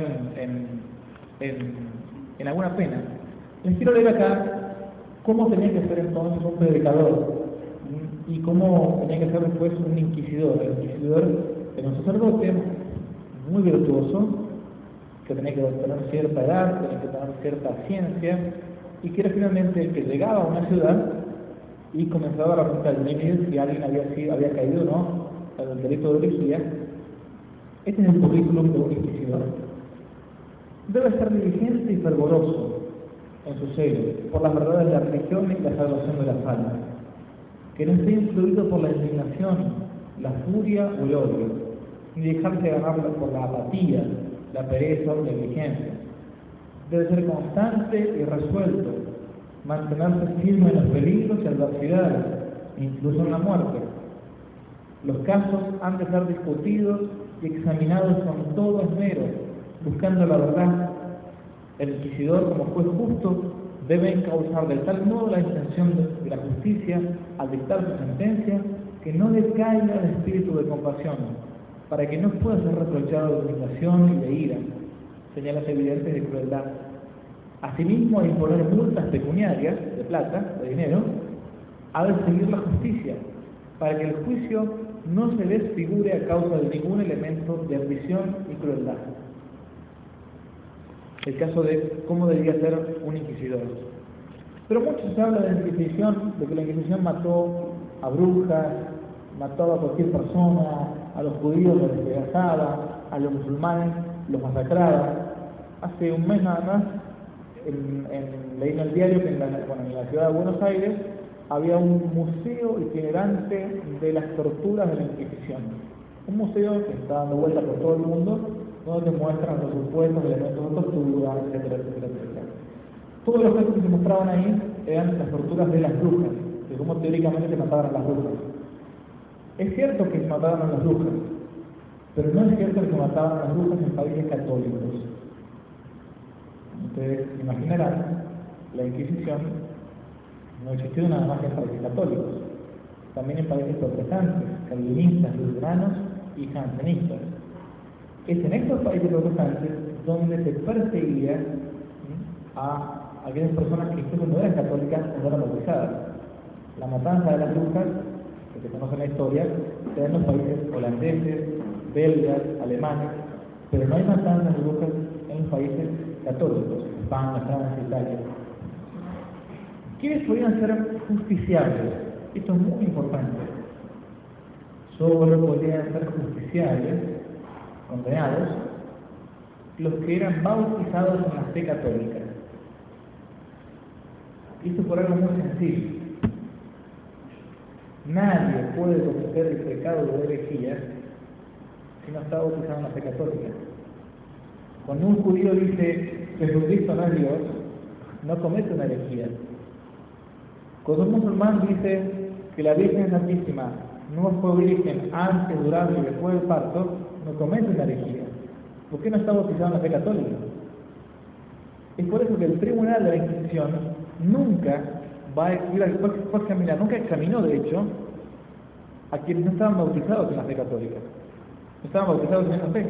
en alguna pena. Les quiero leer acá cómo tenía que ser entonces un predicador y cómo tenía que ser después un inquisidor. El inquisidor era un sacerdote muy virtuoso, que tenía que tener cierta edad, tenía que tener cierta ciencia, y que era finalmente el que llegaba a una ciudad y comenzaba a preguntar si alguien había caído o no al delito de herejía. Este es el currículum de un inquisidor. Debe ser diligente y fervoroso en su celo por las verdades de la religión y la salvación de las almas, que no esté influido por la indignación, la furia o el odio, ni dejarse ganar por la apatía, la pereza o la negligencia. Debe ser constante y resuelto, mantenerse firme en los peligros y adversidades, incluso en la muerte. Los casos han de ser discutidos y examinados con todo esmero, buscando la verdad. El inquisidor, como juez justo, debe encauzar de tal modo la intención de la justicia al dictar su sentencia que no decaiga el espíritu de compasión, para que no pueda ser reprochado de indignación y de ira, señales evidentes de crueldad. Asimismo, al imponer multas pecuniarias, de plata, de dinero, ha de seguir la justicia, para que el juicio no se desfigure a causa de ningún elemento de ambición y crueldad. El caso de cómo debería ser un inquisidor. Pero mucho se habla de la Inquisición, de que la Inquisición mató a brujas, mató a cualquier persona, a los judíos los despedazaba, a los musulmanes los masacraba. Hace un mes nada más, leí en el diario que en la ciudad de Buenos Aires había un museo itinerante de las torturas de la Inquisición. Un museo que está dando vuelta por todo el mundo, donde te muestran los supuestos elementos de tortura, etcétera, etcétera, etcétera. Todos los casos que se mostraban ahí eran las torturas de las brujas, de cómo teóricamente se mataban a las brujas. Es cierto que se mataban a las brujas, pero no es cierto que se mataban a las brujas en países católicos. Ustedes imaginarán, la Inquisición no existió nada más que en países católicos, también en países protestantes, calvinistas, luteranos y jansenistas. Es en estos países protestantes donde se perseguía a aquellas personas que incluso no eran católicas o no eran bautizadas. La matanza de las brujas, que se conoce en la historia, se da en los países holandeses, belgas, alemanes, pero no hay matanzas de brujas en los países católicos, España, Francia, Italia. ¿Quiénes podían ser justiciables? Esto es muy importante. Solo podían ser justiciables, condenados, los que eran bautizados en la fe católica. Esto por algo muy sencillo. Nadie puede cometer el pecado de herejía si no está bautizado en la fe católica. Cuando un judío dice Jesucristo no es Dios, no comete una herejía. Cuando un musulmán dice que la Virgen Santísima no fue virgen antes, durante y después del parto, no comete una herejía. ¿Por qué no está bautizado en la fe católica? Es por eso que el tribunal de la Inquisición nunca nunca examinó, de hecho, a quienes no estaban bautizados en la fe católica. No estaban bautizados en esa fe.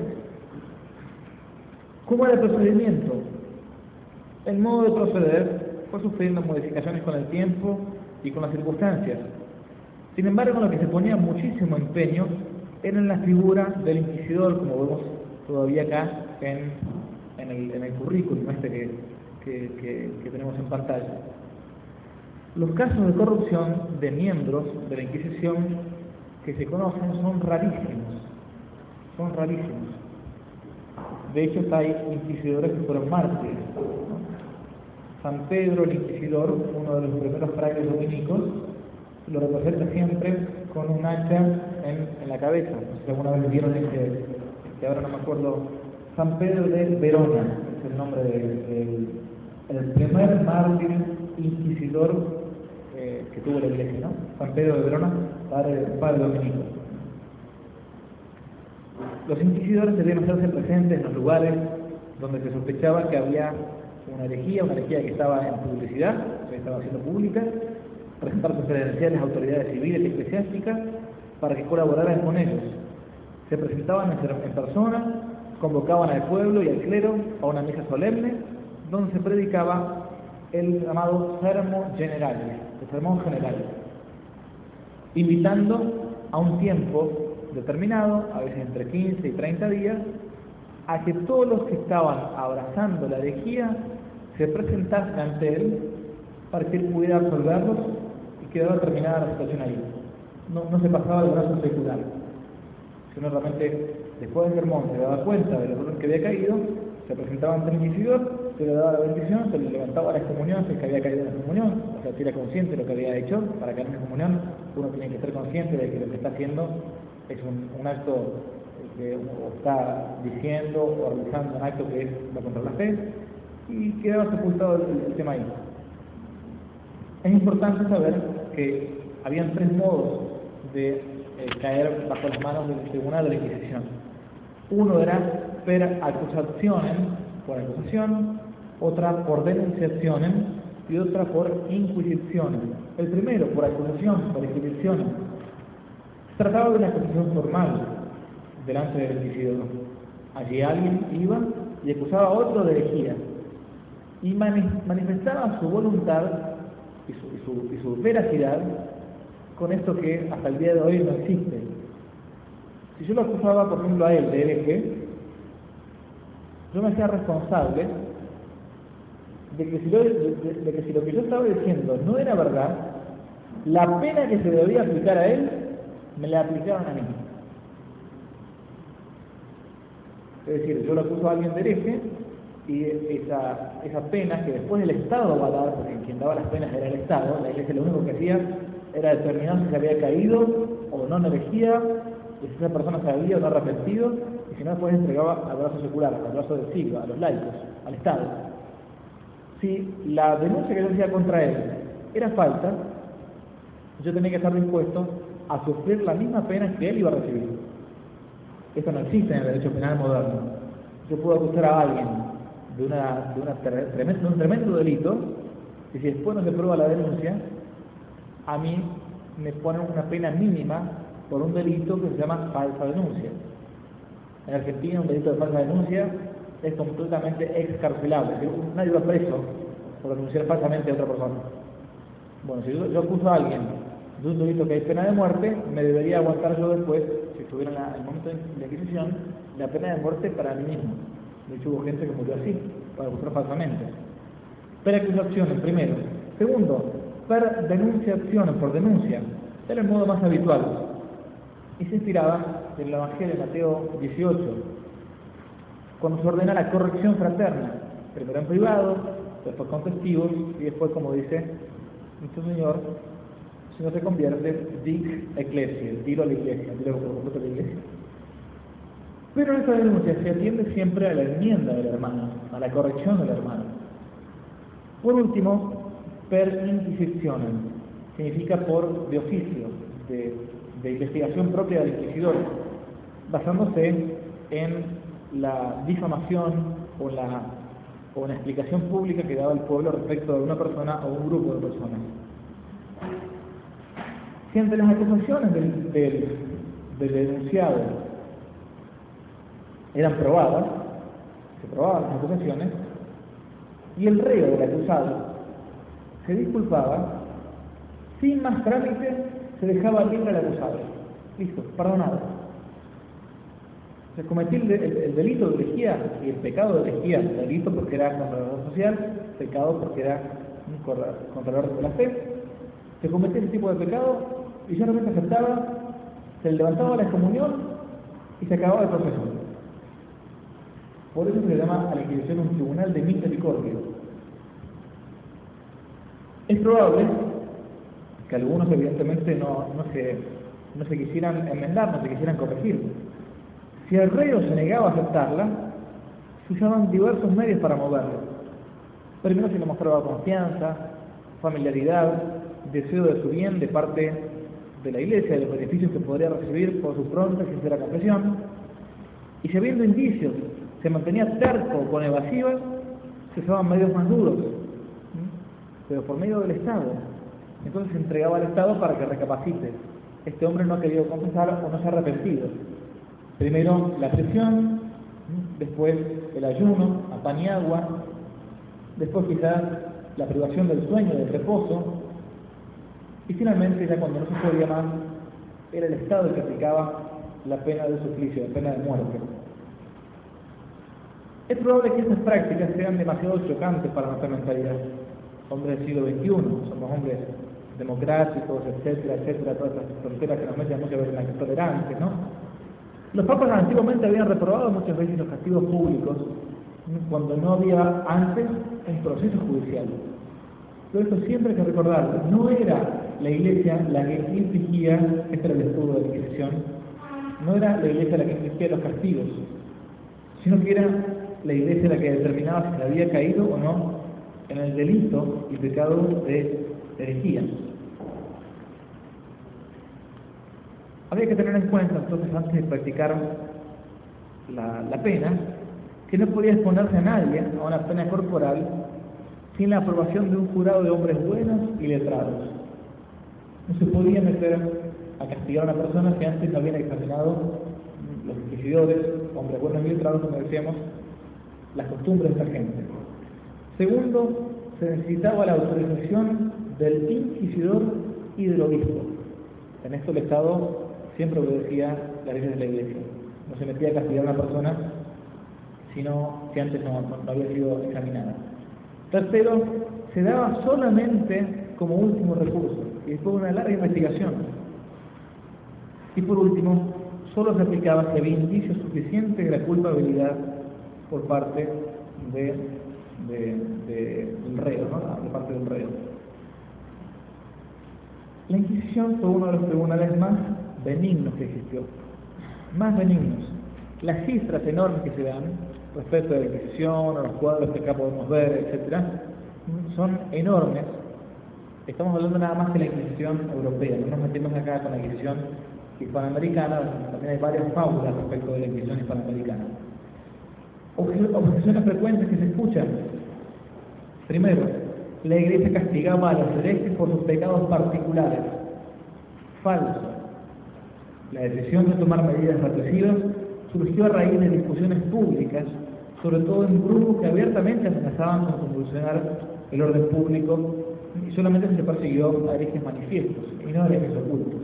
¿Cómo era el procedimiento? El modo de proceder fue sufriendo modificaciones con el tiempo y con las circunstancias. Sin embargo, lo que se ponía muchísimo empeño era en la figura del inquisidor, como vemos todavía acá en el currículum que tenemos en pantalla. Los casos de corrupción de miembros de la Inquisición que se conocen son rarísimos. Son rarísimos. De hecho, hay inquisidores que fueron mártires. San Pedro el Inquisidor, uno de los primeros frailes dominicos, lo representa siempre con un hacha en la cabeza. No sé si alguna vez vieron que ahora no me acuerdo. San Pedro de Verona es el nombre del primer mártir inquisidor que tuvo la iglesia, ¿no? San Pedro de Verona, padre dominico. Los inquisidores debían hacerse presentes en los lugares donde se sospechaba que había una herejía que estaba en publicidad, que estaba siendo pública, presentar sus credenciales a autoridades civiles y eclesiásticas para que colaboraran con ellos. Se presentaban en persona, convocaban al pueblo y al clero a una misa solemne donde se predicaba el llamado sermón general, el sermón general, invitando a un tiempo determinado, a veces entre 15 y 30 días, a que todos los que estaban abrazando la herejía se presentasen ante él para que él pudiera absolverlos y quedara terminada la situación ahí. No se pasaba el brazo secular, sino realmente después del sermón se daba cuenta del error que había caído, se presentaba ante el inquisidor, se le daba la bendición, se le levantaba la excomunión si es que había caído en la excomunión, o sea, si era consciente de lo que había hecho. Para caer en la excomunión uno tiene que ser consciente de que lo que está haciendo es un acto que o está diciendo o realizando un acto que va contra la fe, y quedaba sepultado el tema ahí. Es importante saber que habían tres modos de caer bajo las manos del tribunal de la Inquisición. Uno era per accusationem, por acusación, otra por denunciacionem y otra por inquisitionem. El primero, por acusación, por inquisición, se trataba de una acusación formal delante del inquisidor. Allí alguien iba y acusaba a otro de herejía y manifestaba su voluntad y su veracidad con esto que hasta el día de hoy no existe. Si yo lo acusaba, por ejemplo, a él de hereje, yo me hacía responsable de que si lo que yo estaba diciendo no era verdad, la pena que se debía aplicar a él me la aplicaban a mí. Es decir, yo lo acuso a alguien de hereje y esa pena que después el Estado va a dar, porque quien daba las penas era el Estado, la Iglesia lo único que hacía era determinar si se había caído o no en herejía, y si esa persona se había o no arrepentido, y si no, después entregaba al brazo secular, al brazo del siglo, a los laicos, al Estado. Si la denuncia que yo hacía contra él era falsa, yo tenía que estar dispuesto a sufrir la misma pena que él iba a recibir. Esto no existe en el derecho penal moderno. Yo puedo acusar a alguien de un tremendo delito, y si después no se prueba la denuncia, a mí me ponen una pena mínima por un delito que se llama falsa denuncia. En Argentina un delito de falsa denuncia es completamente excarcelable, nadie va preso por denunciar falsamente a otra persona. Bueno, si yo acuso a alguien de un delito que hay pena de muerte, me debería aguantar yo después, si estuviera en el momento de la Inquisición, la pena de muerte para mí mismo. De hecho hubo gente que murió así, para acusar falsamente. Peracusaciones, primero. Segundo, per denunciaciones, por denuncia. Era el modo más habitual. Y se inspiraba en el Evangelio de Mateo 18, cuando se ordena la corrección fraterna, primero en privado, después con testigos, y después, como dice nuestro Señor, si no se convierte, dic ecclesia, dilo a la iglesia, dilo por completo a la iglesia. Pero en esta denuncia se atiende siempre a la enmienda del hermano, a la corrección del hermano. Por último, per inquisitionem, significa por de oficio, de investigación propia del inquisidor, basándose en la difamación o una explicación pública que daba el pueblo respecto de una persona o un grupo de personas. Si ante las acusaciones del denunciado eran probadas, se probaban las acusaciones, y el reo del acusado se disculpaba, sin más trámite se dejaba libre al acusado. Listo, perdonado. Se cometía el delito de herejía y el pecado de herejía, delito porque era contra la orden social, pecado porque era contra la orden de la fe. Se cometía ese tipo de pecado y yo realmente aceptaba, se levantaba la excomunión y se acababa el proceso. Por eso se le llama a la Inquisición un tribunal de misericordia. Es probable que algunos evidentemente no se quisieran enmendar, no se quisieran corregir. Si el reo se negaba a aceptarla, se usaban diversos medios para moverlo. Primero se le mostraba confianza, familiaridad, deseo de su bien de parte de la Iglesia, de los beneficios que podría recibir por su pronta y sincera confesión, y si habiendo indicios se mantenía terco con evasivas, se usaban medios más duros, pero por medio del Estado. Entonces se entregaba al Estado para que recapacite. Este hombre no ha querido confesar o no se ha arrepentido. Primero la prisión, después el ayuno, a pan y agua, después quizás la privación del sueño, del reposo, y finalmente ya cuando no se podía más, era el Estado el que aplicaba la pena de suplicio, la pena de muerte. Es probable que estas prácticas sean demasiado chocantes para nuestra mentalidad. Hombres del siglo XXI, somos hombres democráticos, etcétera, etcétera, todas estas fronteras que nos meten muchas veces en la intolerancia, ¿no? Los papas antiguamente habían reprobado muchas veces los castigos públicos cuando no había antes un proceso judicial. Pero esto siempre hay que recordarlo, no era la Iglesia la que infligía, este era el estudio de la Inquisición, no era la Iglesia la que infligía los castigos, sino que era la Iglesia la que determinaba si se había caído o no en el delito y pecado de herejía. Había que tener en cuenta entonces, antes de practicar la pena, que no podía exponerse a nadie a una pena corporal sin la aprobación de un jurado de hombres buenos y letrados. No se podía meter a castigar a una persona que antes no habían examinado los inquisidores, hombres buenos y letrados, como decíamos, las costumbres de esta gente. Segundo, se necesitaba la autorización del inquisidor y del obispo. En esto el Estado siempre obedecía las leyes de la Iglesia. No se metía a castigar a una persona sino que antes no había sido examinada. Tercero, se daba solamente como último recurso y después de una larga investigación. Y por último, solo se aplicaba si había indicios suficientes de la culpabilidad por parte del reo, ¿no? De parte del reo. La Inquisición fue uno de los tribunales más benignos que existió, más benignos. Las cifras enormes que se dan respecto a la Inquisición, a los cuadros que acá podemos ver, etcétera, son enormes. Estamos hablando nada más que la Inquisición europea, no nos metemos acá con la Inquisición hispanoamericana, también hay varias fábulas respecto de la Inquisición hispanoamericana. Objeciones frecuentes que se escuchan. Primero, la Iglesia castigaba a los herejes por sus pecados particulares. Falso. La decisión de tomar medidas represivas surgió a raíz de discusiones públicas, sobre todo en grupos que abiertamente amenazaban con convulsionar el orden público, y solamente se persiguió a herejes manifiestos y no a herejes ocultos.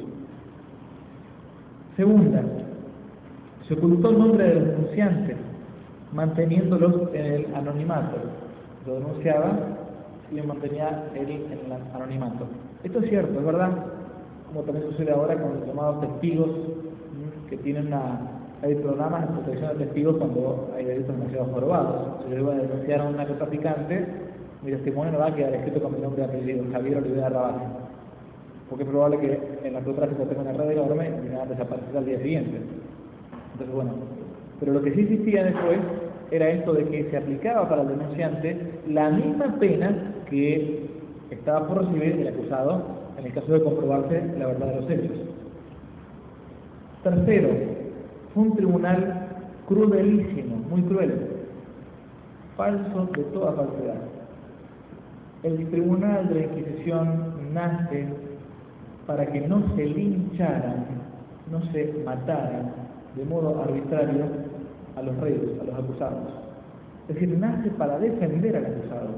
Segunda, se ocultó el nombre de los denunciantes, manteniéndolos en el anonimato. Lo denunciaba y lo mantenía él en el anonimato. Esto es cierto, es verdad, como también sucede ahora con los llamados testigos, que tienen hay programas de protección de testigos cuando hay delitos demasiado jorobados. Si yo iba a denunciar a un narcotraficante, mi testimonio no va a quedar escrito con mi nombre y apellido, Javier Olivera Rabasi, porque es probable que el narcotráfico tenga una red enorme y me va a desaparecer al día siguiente. Entonces, bueno, pero lo que sí existía después era esto de que se aplicaba para el denunciante la misma pena que estaba por recibir el acusado en el caso de comprobarse la verdad de los hechos. Tercero, fue un tribunal crudelísimo, muy cruel, falso de toda falsedad. El tribunal de la Inquisición nace para que no se lincharan, no se mataran de modo arbitrario a los reyes, a los acusados. Es decir, nace para defender al acusado,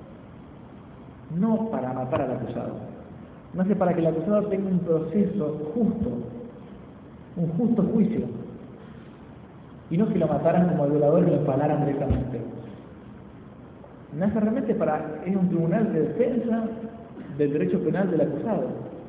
no para matar al acusado. Nace para que el acusado tenga un proceso justo, un justo juicio, y no que lo mataran como al violador y lo empalaran directamente. Nace realmente es un tribunal de defensa del derecho penal del acusado.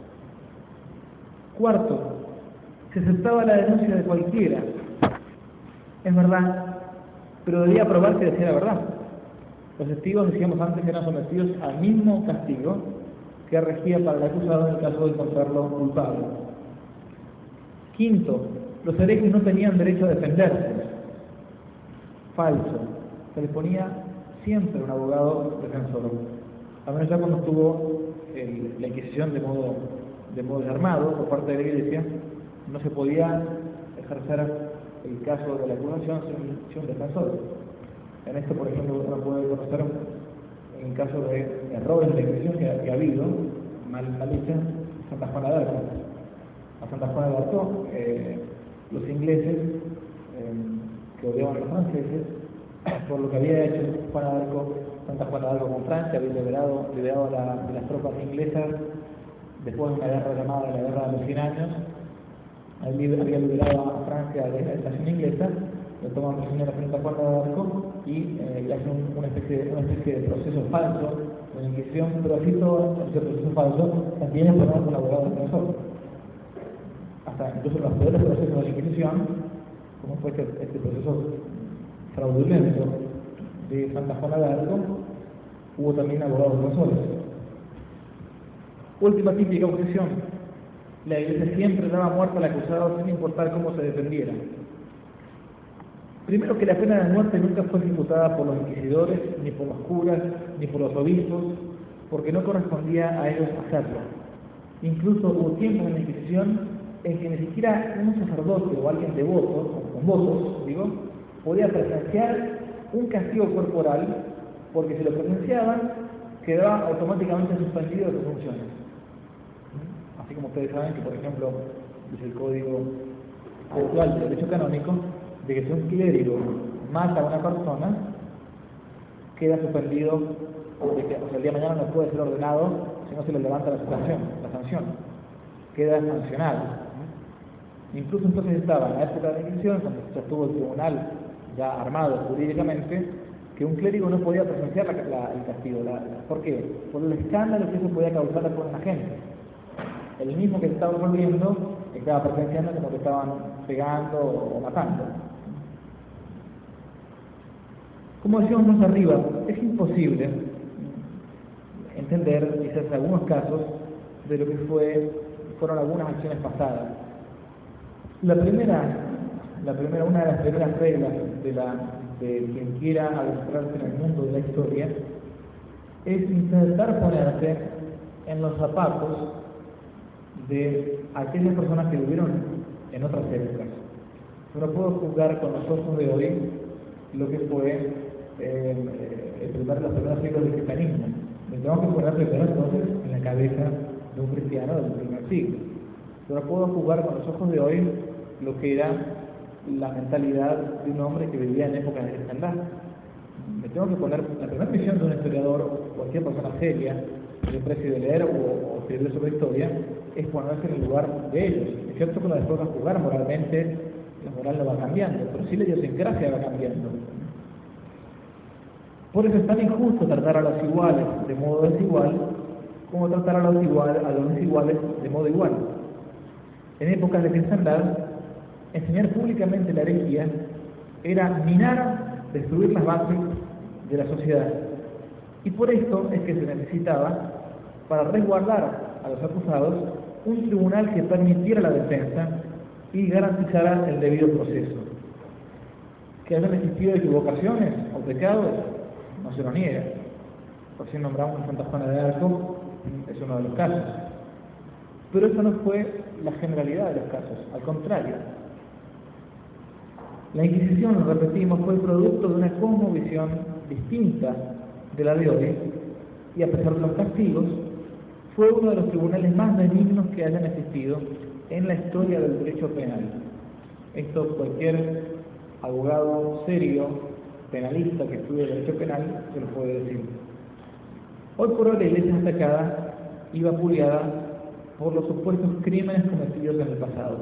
Cuarto, se aceptaba la denuncia de cualquiera. Es verdad, pero debía probar que decía la verdad. Los testigos, decíamos antes, que eran sometidos al mismo castigo que regía para el acusado en el caso de encontrarlo culpable. Quinto, los herejes no tenían derecho a defenderse. Falso. Se les ponía siempre un abogado defensor. A menos ya cuando estuvo la Inquisición de modo desarmado por parte de la Iglesia, no se podía ejercer el caso de la acusación sin un defensor. En esto, por ejemplo, uno puede conocer en caso de errores de la Inquisición que ha habido, malicia, Santa Juana de Arco. A Santa Juana de Arco, los ingleses, que odiaban a los franceses, por lo que había hecho Santa Juana de Arco con Francia, había liberado de las tropas inglesas después de una guerra llamada la Guerra de los 100 años. Había liberado a Francia de la invasión inglesa, lo toman prisionero a Santa Juana de Arco y le hacen una especie de proceso falso de la Inquisición, pero así todo ese proceso falso también es tomado con abogado defensor. Hasta incluso los peores procesos de la Inquisición, como fue este proceso fraudulento de Santa Juana de Arco, hubo también abogados defensores. Última típica objeción: la Iglesia siempre daba muerte al acusado sin importar cómo se defendiera. Primero, que la pena de muerte nunca fue ejecutada por los inquisidores, ni por los curas, ni por los obispos, porque no correspondía a ellos hacerlo. Incluso hubo tiempos en la Inquisición en que ni siquiera un sacerdote o alguien devoto, con votos, podía presenciar un castigo corporal, porque si lo presenciaban, quedaba automáticamente suspendido de sus funciones. Así como ustedes saben que, por ejemplo, dice el Código actual del Derecho Canónico, de que si un clérigo mata a una persona, queda suspendido, o sea, el día de mañana no puede ser ordenado si no se le levanta la sanción, queda sancionado. Incluso entonces estaba en la época de la Inquisición, cuando ya estuvo el tribunal ya armado jurídicamente, que un clérigo no podía presenciar el castigo. ¿Por qué? Por el escándalo que eso podía causar con la gente. El mismo que estaba volviendo estaba presenciando como que estaban pegando o matando. Como decíamos más arriba, es imposible entender quizás algunos casos de lo que fueron algunas acciones pasadas. Una de las primeras reglas de quien quiera adentrarse en el mundo de la historia es intentar ponerse en los zapatos de aquellas personas que vivieron en otras épocas. Yo no puedo juzgar con los ojos de hoy lo que fue los primeros siglos del cristianismo. Me tengo que poner primero entonces en la cabeza de un cristiano del primer siglo. Yo no puedo juzgar con los ojos de hoy lo que era la mentalidad de un hombre que vivía en épocas de cristiandad. Me tengo que poner la primera misión de un historiador o cualquier persona seria que precie de leer o escribir sobre historia es ponerse en el lugar de ellos. Es cierto que uno después va a juzgar moralmente, la moral no va cambiando, pero sí la idiosincrasia va cambiando. Por eso es tan injusto tratar a los iguales de modo desigual como tratar a los desiguales de modo igual. En épocas de cristiandad, enseñar públicamente la herejía era destruir las bases de la sociedad. Y por esto es que se necesitaba, para resguardar a los acusados, un tribunal que permitiera la defensa y garantizara el debido proceso. Que hayan existido equivocaciones o pecados, no se lo niega. Por si nombramos a Santa Juana de Arco, es uno de los casos. Pero eso no fue la generalidad de los casos, al contrario. La Inquisición, lo repetimos, fue el producto de una cosmovisión distinta de la de hoy, y a pesar de los castigos, fue uno de los tribunales más benignos que hayan existido en la historia del derecho penal. Esto cualquier abogado serio, penalista que estudie el derecho penal, se lo puede decir. Hoy por hoy la Iglesia destacada y vapuleada por los supuestos crímenes cometidos en el pasado.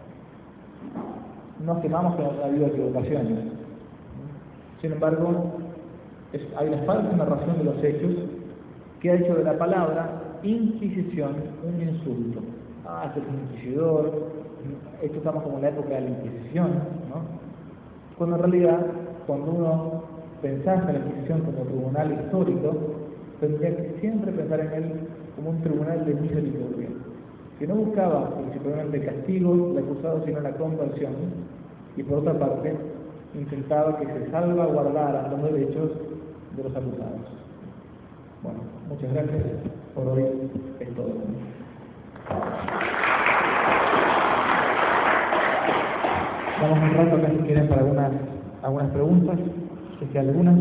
No afirmamos que no ha habido equivocaciones. Sin embargo, hay una falsa narración de los hechos que ha hecho de la palabra Inquisición un insulto. Este es un inquisidor, esto estamos como en la época de la Inquisición, ¿no? Cuando en realidad, cuando uno pensaba en la Inquisición como tribunal histórico, tendría que siempre pensar en él como un tribunal de misericordia, que no buscaba principalmente el castigo del acusado, sino la conversión, y por otra parte, intentaba que se salvaguardaran los derechos de los acusados. Bueno, muchas gracias. Por hoy es todo. Vamos un rato acá si quieren para algunas preguntas, si hay alguna.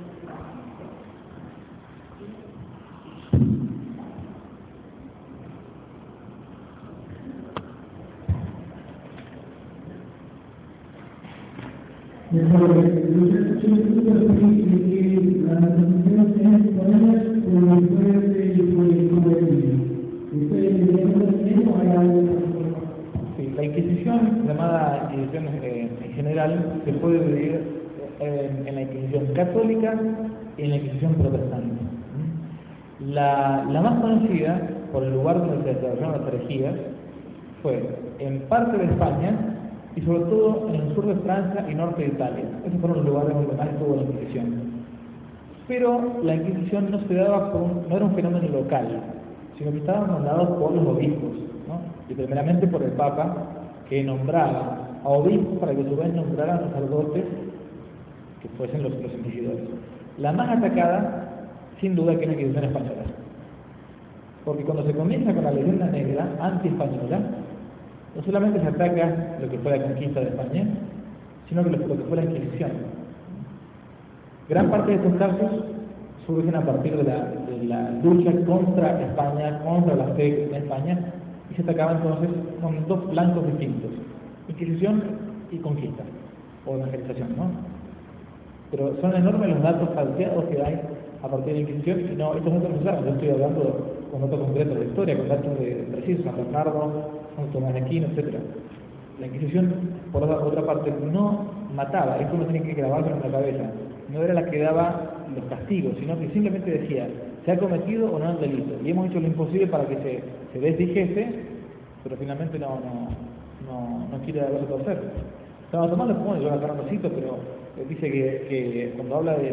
La Inquisición, llamada Inquisición en general, se puede dividir en la Inquisición católica y en la Inquisición protestante. La más conocida, por el lugar donde se desarrollaron las herejías, fue en parte de España y sobre todo en el sur de Francia y norte de Italia. Esos fueron los lugares donde más estuvo la Inquisición. Pero la Inquisición no se daba no era un fenómeno local, sino que estaban mandados por los obispos, ¿no? Y primeramente por el Papa, que nombraba a obispos para que a su vez nombraran a sacerdotes que fuesen los inquisidores. La más atacada, sin duda, que es la Inquisición española. Porque cuando se comienza con la leyenda negra anti-española, no solamente se ataca lo que fue la conquista de España, sino que lo que fue la Inquisición. Gran parte de estos casos surgen a partir de la lucha contra España, contra la fe en España, y se atacaban entonces con dos flancos distintos: Inquisición y conquista, o evangelización, ¿no? Pero son enormes los datos falseados que hay a partir de la Inquisición, y no, estos datos no se saben. Yo estoy hablando con datos concretos de historia, con datos precisos, San Bernardo, San Tomás de Aquino, etc. La Inquisición, por otra parte, no mataba, esto no tiene que grabarse en la cabeza, no era la que daba los castigos, sino que simplemente decía, ¿se ha cometido o no el delito? Y hemos hecho lo imposible para que se desdijese, pero finalmente no quiere darlo a torcer. San Tomás lo pone, yo acá no lo cito, pero dice que cuando habla de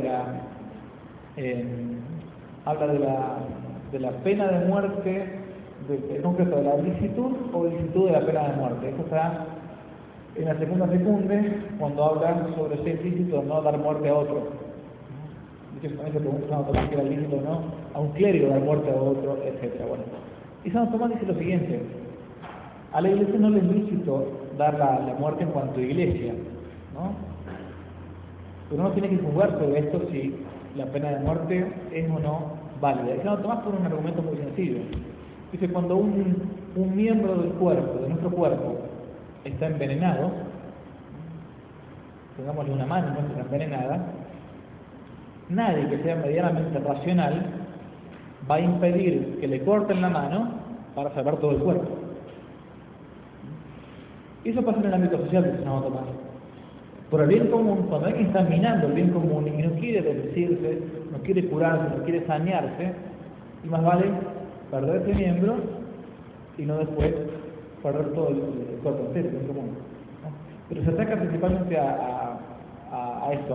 la pena de muerte, en concreto de la licitud o ilicitud de la pena de muerte. Esto está en la segunda secunde, cuando habla sobre si es lícito o no dar muerte a otro. Muchos también se preguntan Santo Tomás que era lícito o no a un clérigo dar muerte a otro, etc. Bueno, y Santo Tomás dice lo siguiente: a la iglesia no le es lícito dar la muerte en cuanto a iglesia, ¿no? Pero uno tiene que juzgar sobre esto si la pena de muerte es o no válida. Y Santo Tomás pone un argumento muy sencillo. Dice, cuando un miembro del cuerpo, de nuestro cuerpo, está envenenado, pongámosle una mano nuestra envenenada, nadie que sea medianamente racional va a impedir que le corten la mano para salvar todo el cuerpo. Y eso pasa en el ámbito social, dice Santo Tomás. Por el bien común, cuando alguien está minando el bien común y no quiere bendecirse, no quiere curarse, no quiere sanearse, y más vale perder ese miembro y no después perder todo el cuerpo entero, el bien común, ¿no? Pero se ataca principalmente a esto,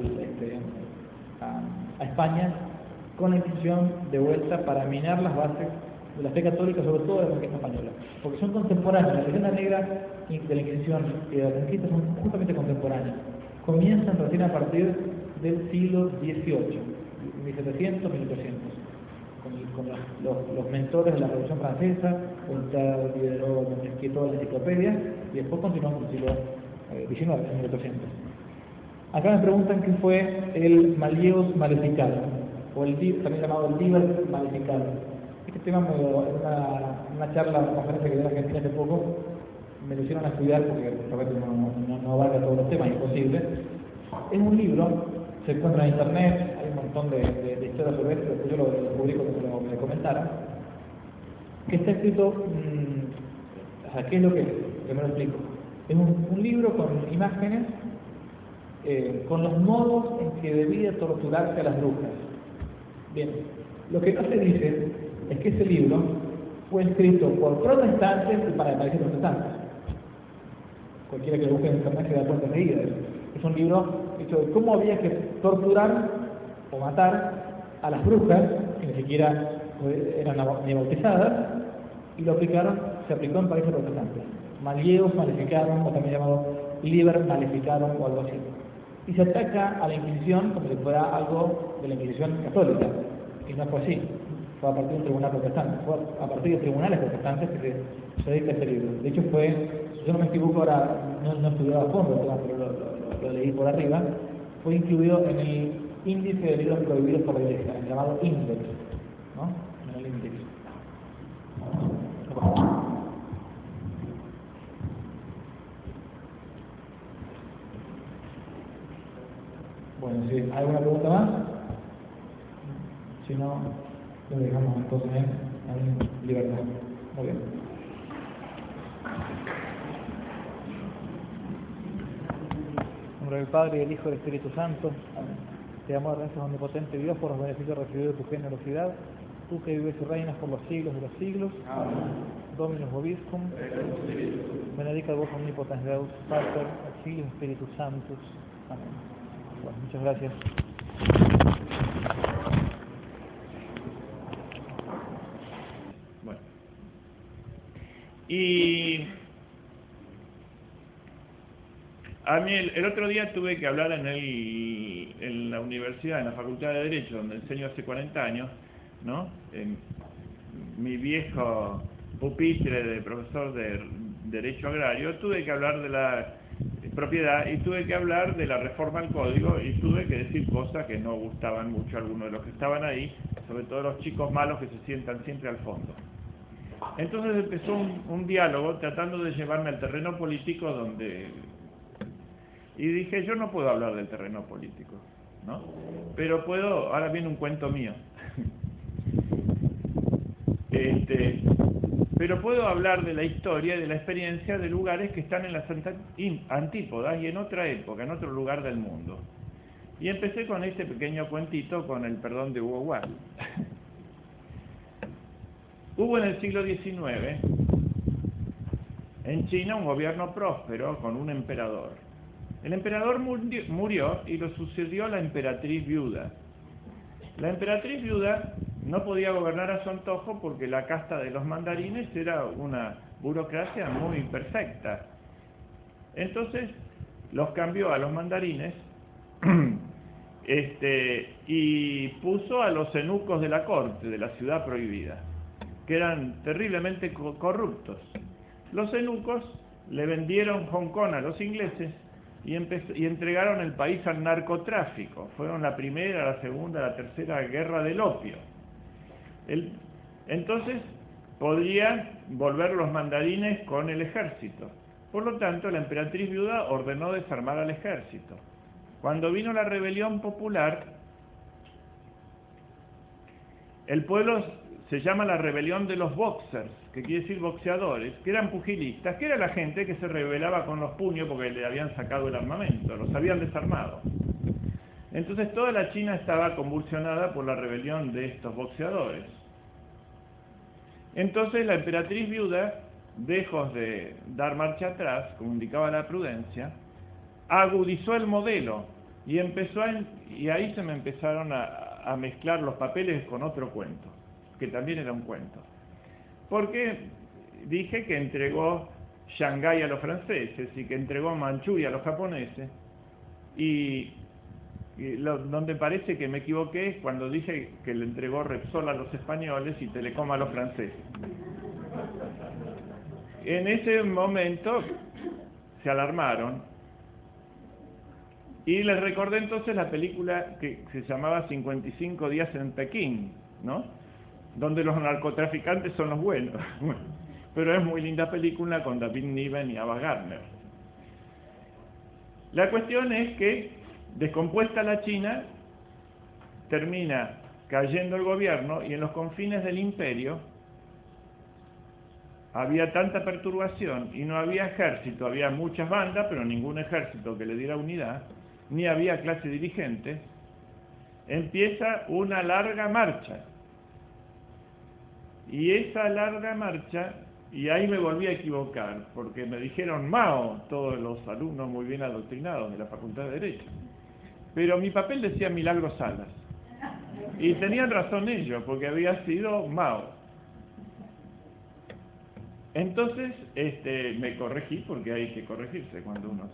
a España, con la Inquisición de vuelta para minar las bases de la fe católica, sobre todo de la conquista española, porque son contemporáneas. La leyenda negra de la Inquisición y de la conquista son justamente contemporáneas. Comienzan recién a partir del siglo XVIII, 1700, 1800, con los mentores de la Revolución Francesa, Voltaire, Diderot, Montesquieu, toda la enciclopedia, y después continuamos en el siglo XIX, en 1800. Acá me preguntan qué fue el Malleus Maleficarum, o también llamado el Liber Maleficarum. Este tema en una charla, una conferencia que dio en Argentina hace poco, me lo hicieron a estudiar porque realmente no abarca todos los temas, imposible. Es un libro, se encuentra en internet, hay un montón de historias sobre esto, después yo lo publico como me comentaron, que está escrito, o sea, ¿qué es lo que es? Primero explico. Es un libro con imágenes, con los modos en que debía torturarse a las brujas. Bien, lo que no se dice es que ese libro fue escrito por protestantes y para países protestantes. Cualquiera que lo busque en internet se da cuenta enseguida de eso. Es un libro hecho de cómo había que torturar o matar a las brujas, que ni siquiera eran ni bautizadas, y lo aplicaron, se aplicó en países protestantes. Malleus Maleficarum, o también llamado Liber Maleficarum o algo así. Y se ataca a la Inquisición como si fuera algo de la Inquisición católica, y no fue así. Fue a partir de un tribunal protestante, fue a partir de tribunales protestantes que se dedica a este libro. De hecho fue, si yo no me equivoco ahora, no estudiaba a fondo, pero lo leí por arriba, fue incluido en el índice de libros prohibidos por la Iglesia, el llamado índice, ¿no? En el índice. Bueno, si hay alguna pregunta más, si no, lo dejamos entonces en libertad. Muy bien. En nombre del Padre, y del Hijo y del Espíritu Santo. Te damos gracias, omnipotente Dios, por los beneficios recibidos de tu generosidad. Tú que vives y reinas por los siglos de los siglos. Amén. Dominus vobiscum. Benedicat vos omnipotens Deus, Pater, et Filius, Spiritus Sanctus. Amén. Bueno, muchas gracias. Bueno. Y a mí el otro día tuve que hablar en la universidad, en la Facultad de Derecho, donde enseño hace 40 años, ¿no? En mi viejo pupitre de profesor de Derecho Agrario, tuve que hablar de la propiedad y tuve que hablar de la reforma al código y tuve que decir cosas que no gustaban mucho a algunos de los que estaban ahí, sobre todo los chicos malos que se sientan siempre al fondo. Entonces empezó un diálogo tratando de llevarme al terreno político y dije, yo no puedo hablar del terreno político, ¿no? Pero puedo, ahora viene un cuento mío. Pero puedo hablar de la historia y de la experiencia de lugares que están en las antípodas y en otra época, en otro lugar del mundo. Y empecé con este pequeño cuentito con el perdón de Hugo Wall. Hubo en el siglo XIX en China un gobierno próspero con un emperador. El emperador murió y lo sucedió la emperatriz viuda. La emperatriz viuda no podía gobernar a su antojo porque la casta de los mandarines era una burocracia muy perfecta. Entonces los cambió a los mandarines y puso a los eunucos de la corte, de la ciudad prohibida, que eran terriblemente corruptos. Los eunucos le vendieron Hong Kong a los ingleses y entregaron el país al narcotráfico. Fueron la primera, la segunda, la tercera guerra del opio. Entonces podían volver los mandarines con el ejército. Por lo tanto, la emperatriz viuda ordenó desarmar al ejército. Cuando vino la rebelión popular, el pueblo se llama la rebelión de los boxers, que quiere decir boxeadores, que eran pugilistas, que era la gente que se rebelaba con los puños porque le habían sacado el armamento, los habían desarmado. Entonces toda la China estaba convulsionada por la rebelión de estos boxeadores. Entonces la emperatriz viuda, lejos de dar marcha atrás, como indicaba la prudencia, agudizó el modelo y ahí se me empezaron a mezclar los papeles con otro cuento, que también era un cuento. Porque dije que entregó Shanghái a los franceses y que entregó Manchuria a los japoneses, donde parece que me equivoqué es cuando dije que le entregó Repsol a los españoles y Telecom a los franceses. En ese momento se alarmaron y les recordé entonces la película que se llamaba 55 días en Pekín, ¿no? Donde los narcotraficantes son los buenos. Pero es muy linda película con David Niven y Ava Gardner. La cuestión es que, descompuesta la China, termina cayendo el gobierno y en los confines del imperio había tanta perturbación y no había ejército, había muchas bandas, pero ningún ejército que le diera unidad, ni había clase dirigente. Empieza una larga marcha. Y esa larga marcha, y ahí me volví a equivocar, porque me dijeron Mao, todos los alumnos muy bien adoctrinados de la Facultad de Derecho. Pero mi papel decía Milagros Salas. Y tenían razón ellos, porque había sido Mao. Entonces, me corregí, porque hay que corregirse cuando uno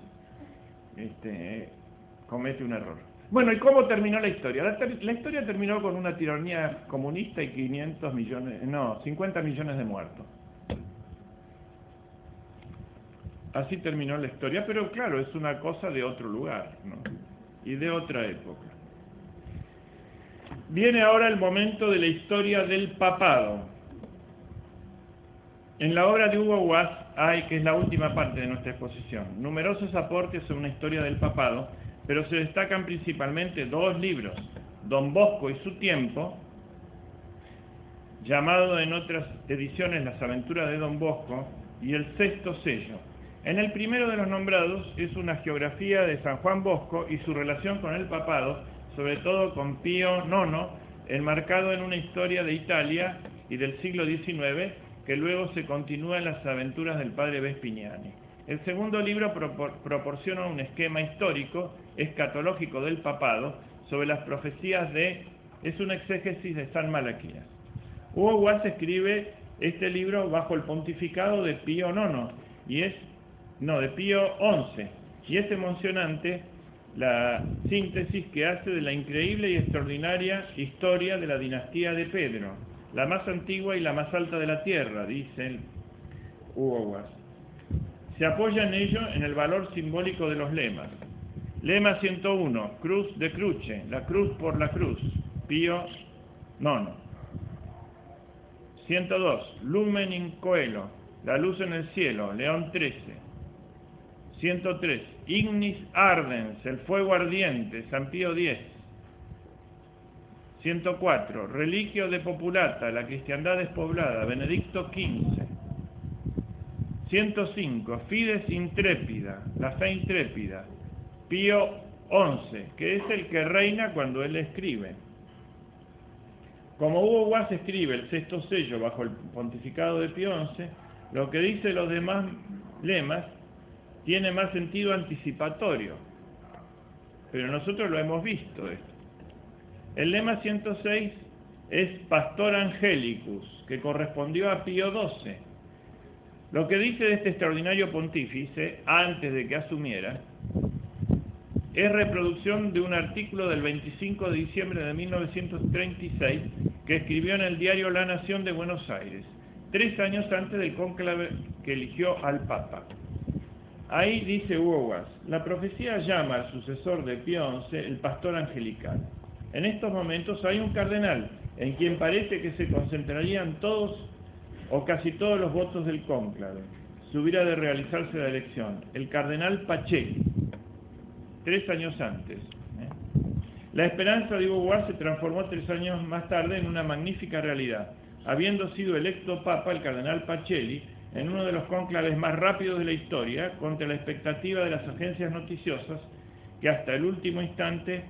comete un error. Bueno, ¿y cómo terminó la historia? La historia terminó con una tiranía comunista y 50 millones de muertos. Así terminó la historia, pero claro, es una cosa de otro lugar, ¿no? Y de otra época. Viene ahora el momento de la historia del papado. En la obra de Hugo Wass hay, que es la última parte de nuestra exposición, numerosos aportes a una historia del papado, pero se destacan principalmente dos libros, Don Bosco y su tiempo, llamado en otras ediciones Las aventuras de Don Bosco, y El sexto sello. En el primero de los nombrados es una geografía de San Juan Bosco y su relación con el papado, sobre todo con Pío IX, enmarcado en una historia de Italia y del siglo XIX, que luego se continúa en las aventuras del padre Vespignani. El segundo libro proporciona un esquema histórico, escatológico del papado, sobre las profecías es una exégesis de San Malaquías. Hugo Wass escribe este libro bajo el pontificado de Pío IX, de Pío XI, y es emocionante la síntesis que hace de la increíble y extraordinaria historia de la dinastía de Pedro, la más antigua y la más alta de la tierra, dice Hugo Wass. Se apoya en ello en el valor simbólico de los lemas. Lema 101, Cruz de Cruce, la cruz por la cruz, Pío IX. 102, Lumen in Coelo, la luz en el cielo, León XIII. 103, Ignis Ardens, el fuego ardiente, San Pío X. 104, Reliquio de Populata, la cristiandad despoblada, Benedicto XV. 105, Fides Intrépida, la fe intrépida, Pío XI, que es el que reina cuando él escribe. Como Hugo Wass escribe el sexto sello bajo el pontificado de Pío XI, lo que dice los demás lemas tiene más sentido anticipatorio, pero nosotros lo hemos visto esto. El lema 106 es Pastor Angelicus, que correspondió a Pío XII. Lo que dice de este extraordinario pontífice, antes de que asumiera, es reproducción de un artículo del 25 de diciembre de 1936 que escribió en el diario La Nación de Buenos Aires, 3 años antes del cónclave que eligió al Papa. Ahí dice Hugo Guas: la profecía llama al sucesor de Pío XI el pastor angelical. En estos momentos hay un cardenal en quien parece que se concentrarían todos o casi todos los votos del cónclave, si hubiera de realizarse la elección, el cardenal Pacelli, 3 años antes. La esperanza de Hugo Guas se transformó 3 años más tarde en una magnífica realidad, habiendo sido electo papa el cardenal Pacelli en uno de los cónclaves más rápidos de la historia, contra la expectativa de las agencias noticiosas que hasta el último instante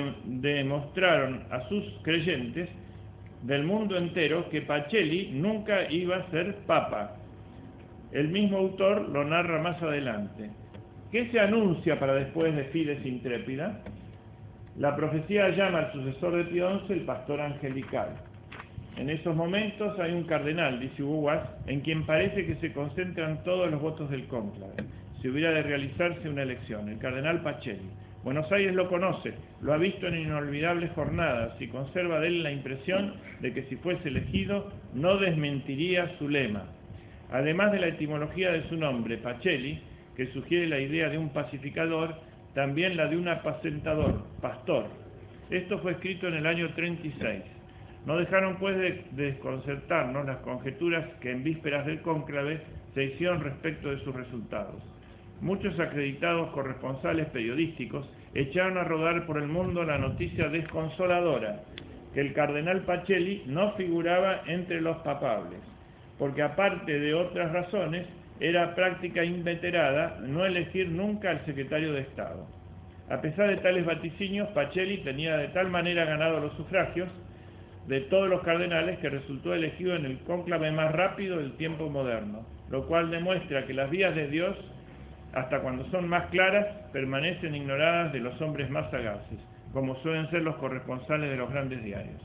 demostraron a sus creyentes del mundo entero que Pacelli nunca iba a ser papa. El mismo autor lo narra más adelante. ¿Qué se anuncia para después de Fides Intrépida? La profecía llama al sucesor de Pío XI el pastor angelical. En esos momentos hay un cardenal, dice Hugo Guas, en quien parece que se concentran todos los votos del cónclave, si hubiera de realizarse una elección, el cardenal Pacelli. Buenos Aires lo conoce, lo ha visto en inolvidables jornadas y conserva de él la impresión de que si fuese elegido no desmentiría su lema. Además de la etimología de su nombre, Pacelli, que sugiere la idea de un pacificador, también la de un apacentador, pastor. Esto fue escrito en el año 36. No dejaron pues de desconcertarnos las conjeturas que en vísperas del cónclave se hicieron respecto de sus resultados. Muchos acreditados corresponsales periodísticos echaron a rodar por el mundo la noticia desconsoladora, que el cardenal Pacelli no figuraba entre los papables, porque aparte de otras razones, era práctica inveterada no elegir nunca al secretario de Estado. A pesar de tales vaticinios, Pacelli tenía de tal manera ganado los sufragios de todos los cardenales que resultó elegido en el cónclave más rápido del tiempo moderno, lo cual demuestra que las vías de Dios, hasta cuando son más claras, permanecen ignoradas de los hombres más sagaces, como suelen ser los corresponsales de los grandes diarios.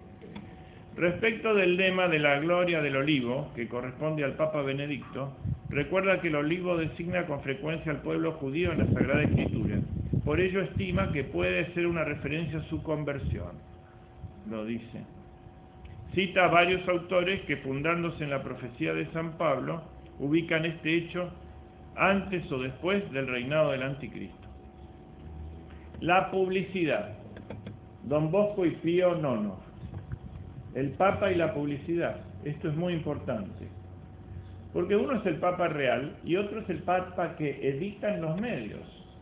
Respecto del lema de la gloria del olivo, que corresponde al Papa Benedicto, recuerda que el olivo designa con frecuencia al pueblo judío en la Sagrada Escritura. Por ello estima que puede ser una referencia a su conversión. Lo dice. Cita a varios autores que, fundándose en la profecía de San Pablo, ubican este hecho antes o después del reinado del Anticristo. La publicidad. Don Bosco y Pío IX. El Papa y la publicidad. Esto es muy importante. Porque uno es el Papa real y otro es el Papa que edita en los medios.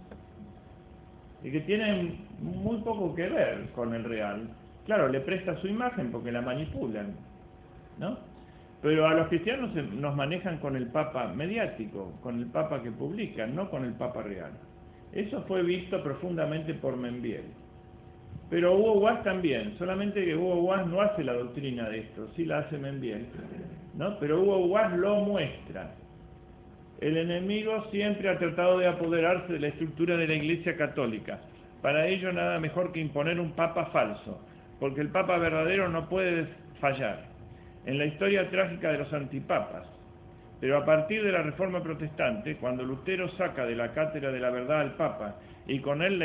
Y que tienen muy poco que ver con el real. Claro, le presta su imagen porque la manipulan, ¿no? Pero a los cristianos nos manejan con el Papa mediático, con el Papa que publica, no con el Papa real. Eso fue visto profundamente por Membiel. Pero Hugo Guas también, solamente que Hugo Guas no hace la doctrina de esto, sí la hace Membiel, ¿no? Pero Hugo Guas lo muestra. El enemigo siempre ha tratado de apoderarse de la estructura de la Iglesia Católica. Para ello nada mejor que imponer un Papa falso, porque el Papa verdadero no puede fallar. En la historia trágica de los antipapas. Pero a partir de la Reforma Protestante, cuando Lutero saca de la cátedra de la verdad al Papa y con él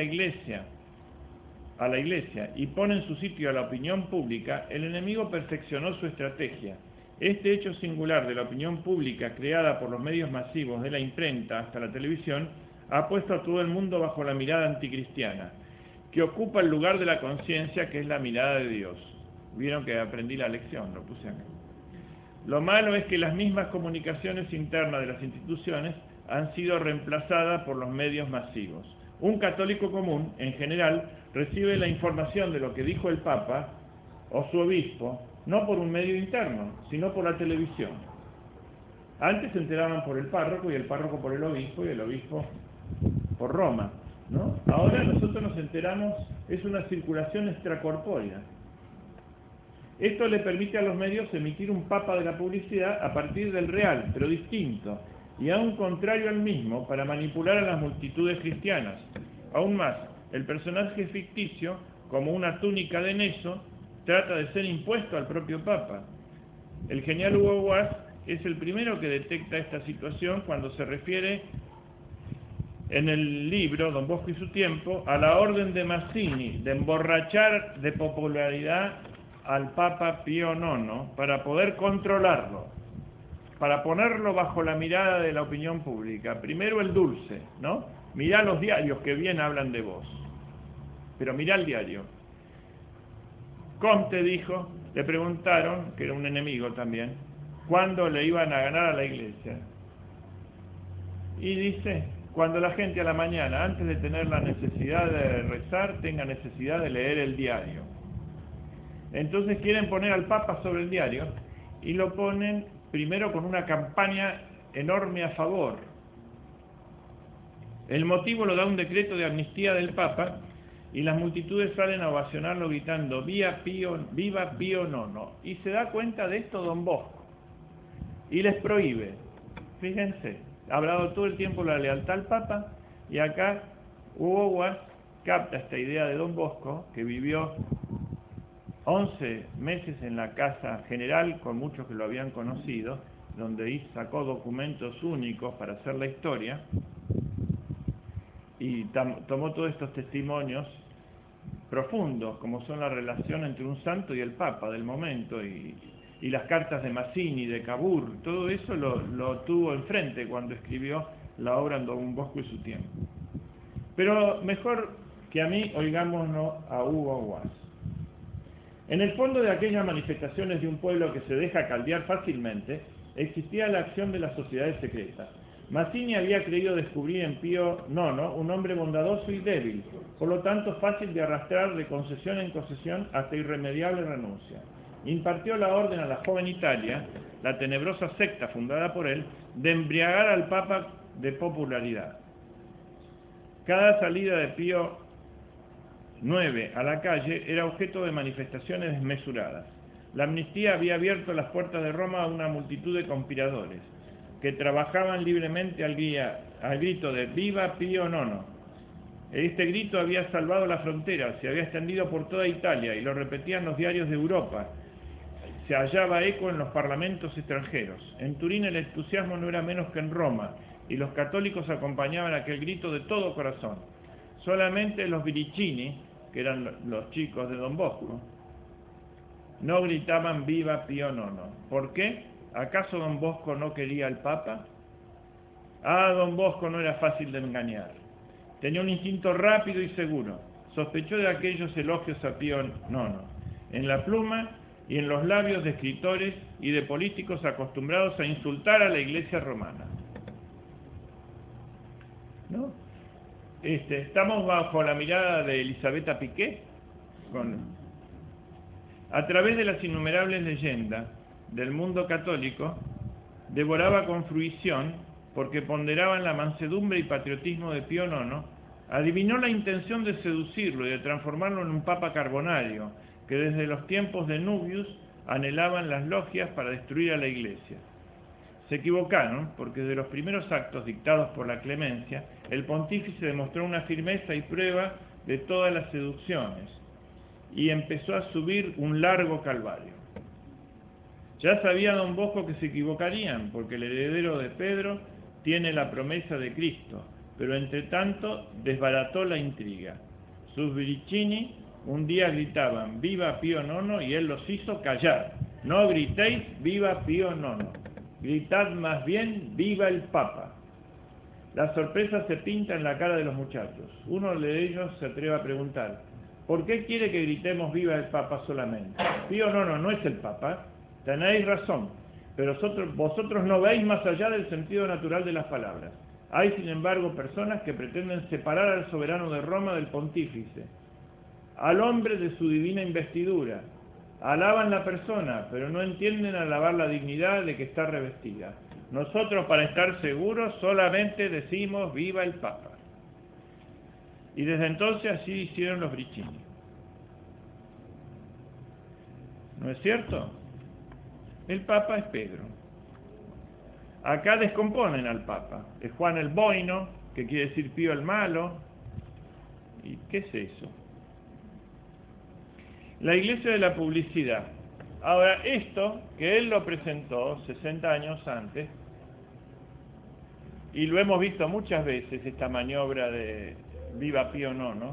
a la Iglesia y pone en su sitio a la opinión pública, el enemigo perfeccionó su estrategia. Este hecho singular de la opinión pública creada por los medios masivos de la imprenta hasta la televisión ha puesto a todo el mundo bajo la mirada anticristiana, que ocupa el lugar de la conciencia, que es la mirada de Dios. Vieron que aprendí la lección, lo puse acá. Lo malo es que las mismas comunicaciones internas de las instituciones han sido reemplazadas por los medios masivos. Un católico común, en general, recibe la información de lo que dijo el Papa o su obispo, no por un medio interno, sino por la televisión. Antes se enteraban por el párroco, y el párroco por el obispo, y el obispo por Roma, ¿no? Ahora nosotros nos enteramos, es una circulación extracorpórea. Esto le permite a los medios emitir un Papa de la publicidad a partir del real, pero distinto, y aún contrario al mismo para manipular a las multitudes cristianas. Aún más, el personaje ficticio, como una túnica de Neso, trata de ser impuesto al propio Papa. El genial Hugo Guas es el primero que detecta esta situación cuando se refiere en el libro Don Bosco y su tiempo a la orden de Mazzini de emborrachar de popularidad al Papa Pío IX para poder controlarlo, para ponerlo bajo la mirada de la opinión pública. Primero el dulce, ¿no? Mirá los diarios que bien hablan de vos, pero mirá el diario. Comte dijo, le preguntaron, que era un enemigo también, cuándo le iban a ganar a la iglesia. Y dice, cuando la gente a la mañana, antes de tener la necesidad de rezar, tenga necesidad de leer el diario. Entonces quieren poner al Papa sobre el diario y lo ponen primero con una campaña enorme a favor. El motivo lo da un decreto de amnistía del Papa y las multitudes salen a ovacionarlo gritando viva Pío IX. Y se da cuenta de esto Don Bosco y les prohíbe. Fíjense, ha hablado todo el tiempo la lealtad al Papa y acá Hugo Guas capta esta idea de Don Bosco, que vivió 11 meses en la Casa General con muchos que lo habían conocido, donde sacó documentos únicos para hacer la historia y tomó todos estos testimonios profundos, como son la relación entre un santo y el Papa del momento, y las cartas de Mazzini, de Cavour, todo eso lo tuvo enfrente cuando escribió la obra Don Bosco y su tiempo. Pero mejor que a mí, oigámonos a Hugo Guas. En el fondo de aquellas manifestaciones de un pueblo que se deja caldear fácilmente, existía la acción de las sociedades secretas. Mazzini había creído descubrir en Pío IX un hombre bondadoso y débil, por lo tanto fácil de arrastrar de concesión en concesión hasta irremediable renuncia. Impartió la orden a la joven Italia, la tenebrosa secta fundada por él, de embriagar al Papa de popularidad. Cada salida de Pío IX a la calle era objeto de manifestaciones desmesuradas. La amnistía había abierto las puertas de Roma a una multitud de conspiradores que trabajaban libremente al grito de ¡Viva Pío IX! Este grito había salvado la frontera, se había extendido por toda Italia y lo repetían los diarios de Europa. Se hallaba eco en los parlamentos extranjeros. En Turín el entusiasmo no era menos que en Roma y los católicos acompañaban aquel grito de todo corazón. Solamente los Viricini, que eran los chicos de Don Bosco, no gritaban ¡Viva Pío IX! ¿Por qué? ¿Acaso Don Bosco no quería al Papa? Don Bosco no era fácil de engañar. Tenía un instinto rápido y seguro. Sospechó de aquellos elogios a Pío IX, en la pluma y en los labios de escritores y de políticos acostumbrados a insultar a la Iglesia romana. ¿No? Estamos bajo la mirada de Elisabetta Piqué, a través de las innumerables leyendas del mundo católico, devoraba con fruición, porque ponderaban la mansedumbre y patriotismo de Pío IX, adivinó la intención de seducirlo y de transformarlo en un papa carbonario, que desde los tiempos de Nubius anhelaban las logias para destruir a la Iglesia. Se equivocaron, porque desde los primeros actos dictados por la clemencia, el pontífice demostró una firmeza y prueba de todas las seducciones, y empezó a subir un largo calvario. Ya sabía Don Bosco que se equivocarían, porque el heredero de Pedro tiene la promesa de Cristo, pero entre tanto desbarató la intriga. Sus Viricini un día gritaban ¡Viva Pío IX! Y él los hizo callar. No gritéis ¡Viva Pío IX! Gritad más bien ¡Viva el Papa! La sorpresa se pinta en la cara de los muchachos. Uno de ellos se atreve a preguntar, ¿por qué quiere que gritemos ¡Viva el Papa solamente? Pío IX no es el Papa. Tenéis razón, pero vosotros no veis más allá del sentido natural de las palabras. Hay, sin embargo, personas que pretenden separar al soberano de Roma del pontífice, al hombre de su divina investidura. Alaban la persona, pero no entienden alabar la dignidad de que está revestida. Nosotros, para estar seguros, solamente decimos ¡Viva el Papa! Y desde entonces así hicieron los Viricini. ¿No es cierto? El Papa es Pedro. Acá descomponen al Papa. Es Juan el Boino, que quiere decir Pío el Malo. ¿Y qué es eso? La iglesia de la publicidad. Ahora, esto, que él lo presentó 60 años antes, y lo hemos visto muchas veces, esta maniobra de viva Pío no, ¿no?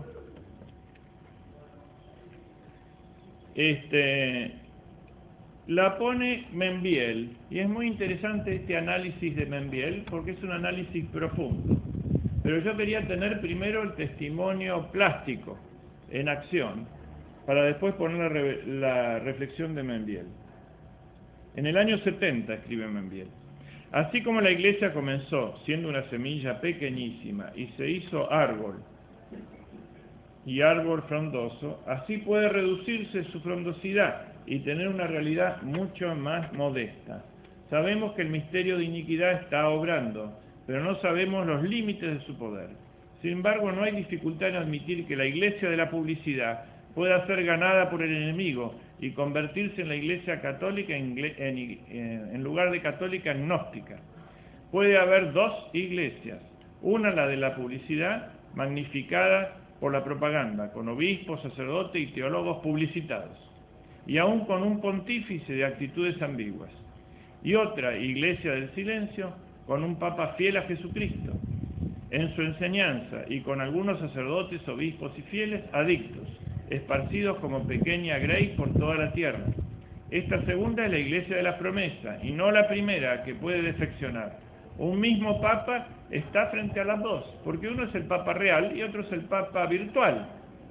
La pone Membiel, y es muy interesante este análisis de Membiel, porque es un análisis profundo. Pero yo quería tener primero el testimonio plástico, en acción, para después poner la reflexión de Membiel. En el año 70 escribe Membiel: así como la iglesia comenzó siendo una semilla pequeñísima y se hizo árbol, y árbol frondoso, así puede reducirse su frondosidad y tener una realidad mucho más modesta. Sabemos que el misterio de iniquidad está obrando, pero no sabemos los límites de su poder. Sin embargo, no hay dificultad en admitir que la iglesia de la publicidad pueda ser ganada por el enemigo y convertirse en la iglesia católica en lugar de católica gnóstica. Puede haber dos iglesias, una la de la publicidad, magnificada por la propaganda, con obispos, sacerdotes y teólogos publicitados, y aún con un pontífice de actitudes ambiguas, y otra iglesia del silencio, con un papa fiel a Jesucristo en su enseñanza, y con algunos sacerdotes, obispos y fieles adictos, esparcidos como pequeña grey por toda la tierra. Esta segunda es la iglesia de la promesa, y no la primera, que puede defeccionar. Un mismo papa está frente a las dos, porque uno es el papa real y otro es el papa virtual.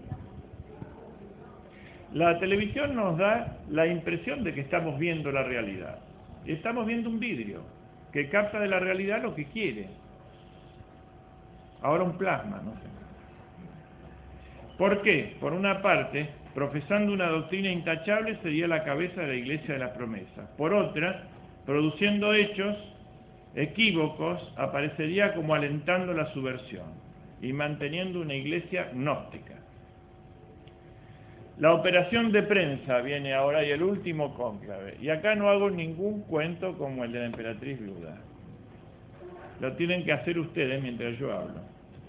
La televisión nos da la impresión de que estamos viendo la realidad. Estamos viendo un vidrio que capta de la realidad lo que quiere. Ahora un plasma, no sé. ¿Por qué? Por una parte, profesando una doctrina intachable, sería la cabeza de la iglesia de la promesa. Por otra, produciendo hechos equívocos, aparecería como alentando la subversión y manteniendo una iglesia gnóstica. La operación de prensa viene ahora, y el último cónclave. Y acá no hago ningún cuento como el de la emperatriz viuda. Lo tienen que hacer ustedes mientras yo hablo.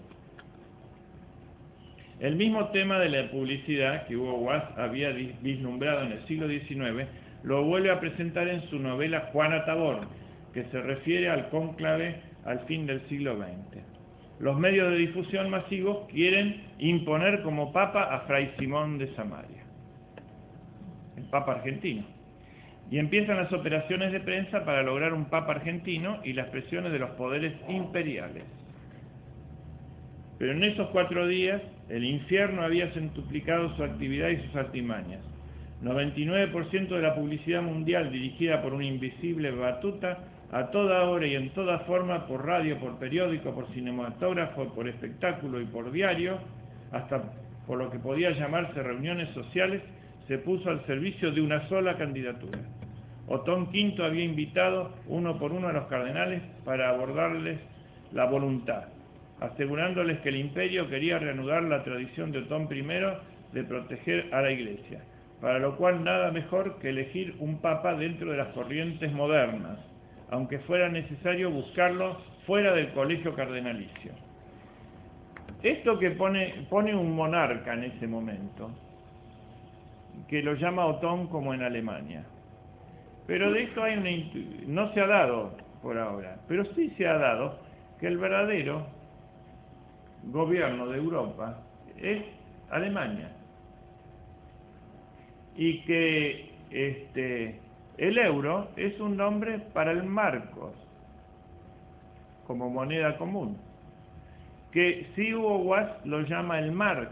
El mismo tema de la publicidad que Hugo Wass había vislumbrado en el siglo XIX, lo vuelve a presentar en su novela Juana Tabor, que se refiere al cónclave al fin del siglo XX. Los medios de difusión masivos quieren imponer como papa a Fray Simón de Samaria, el papa argentino. Y empiezan las operaciones de prensa para lograr un papa argentino y las presiones de los poderes imperiales. Pero en esos 4 días, el infierno había centuplicado su actividad y sus artimañas. 99% de la publicidad mundial dirigida por un invisible batuta, a toda hora y en toda forma, por radio, por periódico, por cinematógrafo, por espectáculo y por diario, hasta por lo que podía llamarse reuniones sociales, se puso al servicio de una sola candidatura. Otón V había invitado uno por uno a los cardenales para abordarles la voluntad, asegurándoles que el imperio quería reanudar la tradición de Otón I de proteger a la Iglesia, para lo cual nada mejor que elegir un papa dentro de las corrientes modernas, aunque fuera necesario buscarlo fuera del colegio cardenalicio. Esto que pone un monarca en ese momento, que lo llama Otón como en Alemania. Pero de esto no se ha dado por ahora, pero sí se ha dado que el verdadero gobierno de Europa es Alemania. Y que el euro es un nombre para el marcos, como moneda común, que si Hugo Wass lo llama el marx,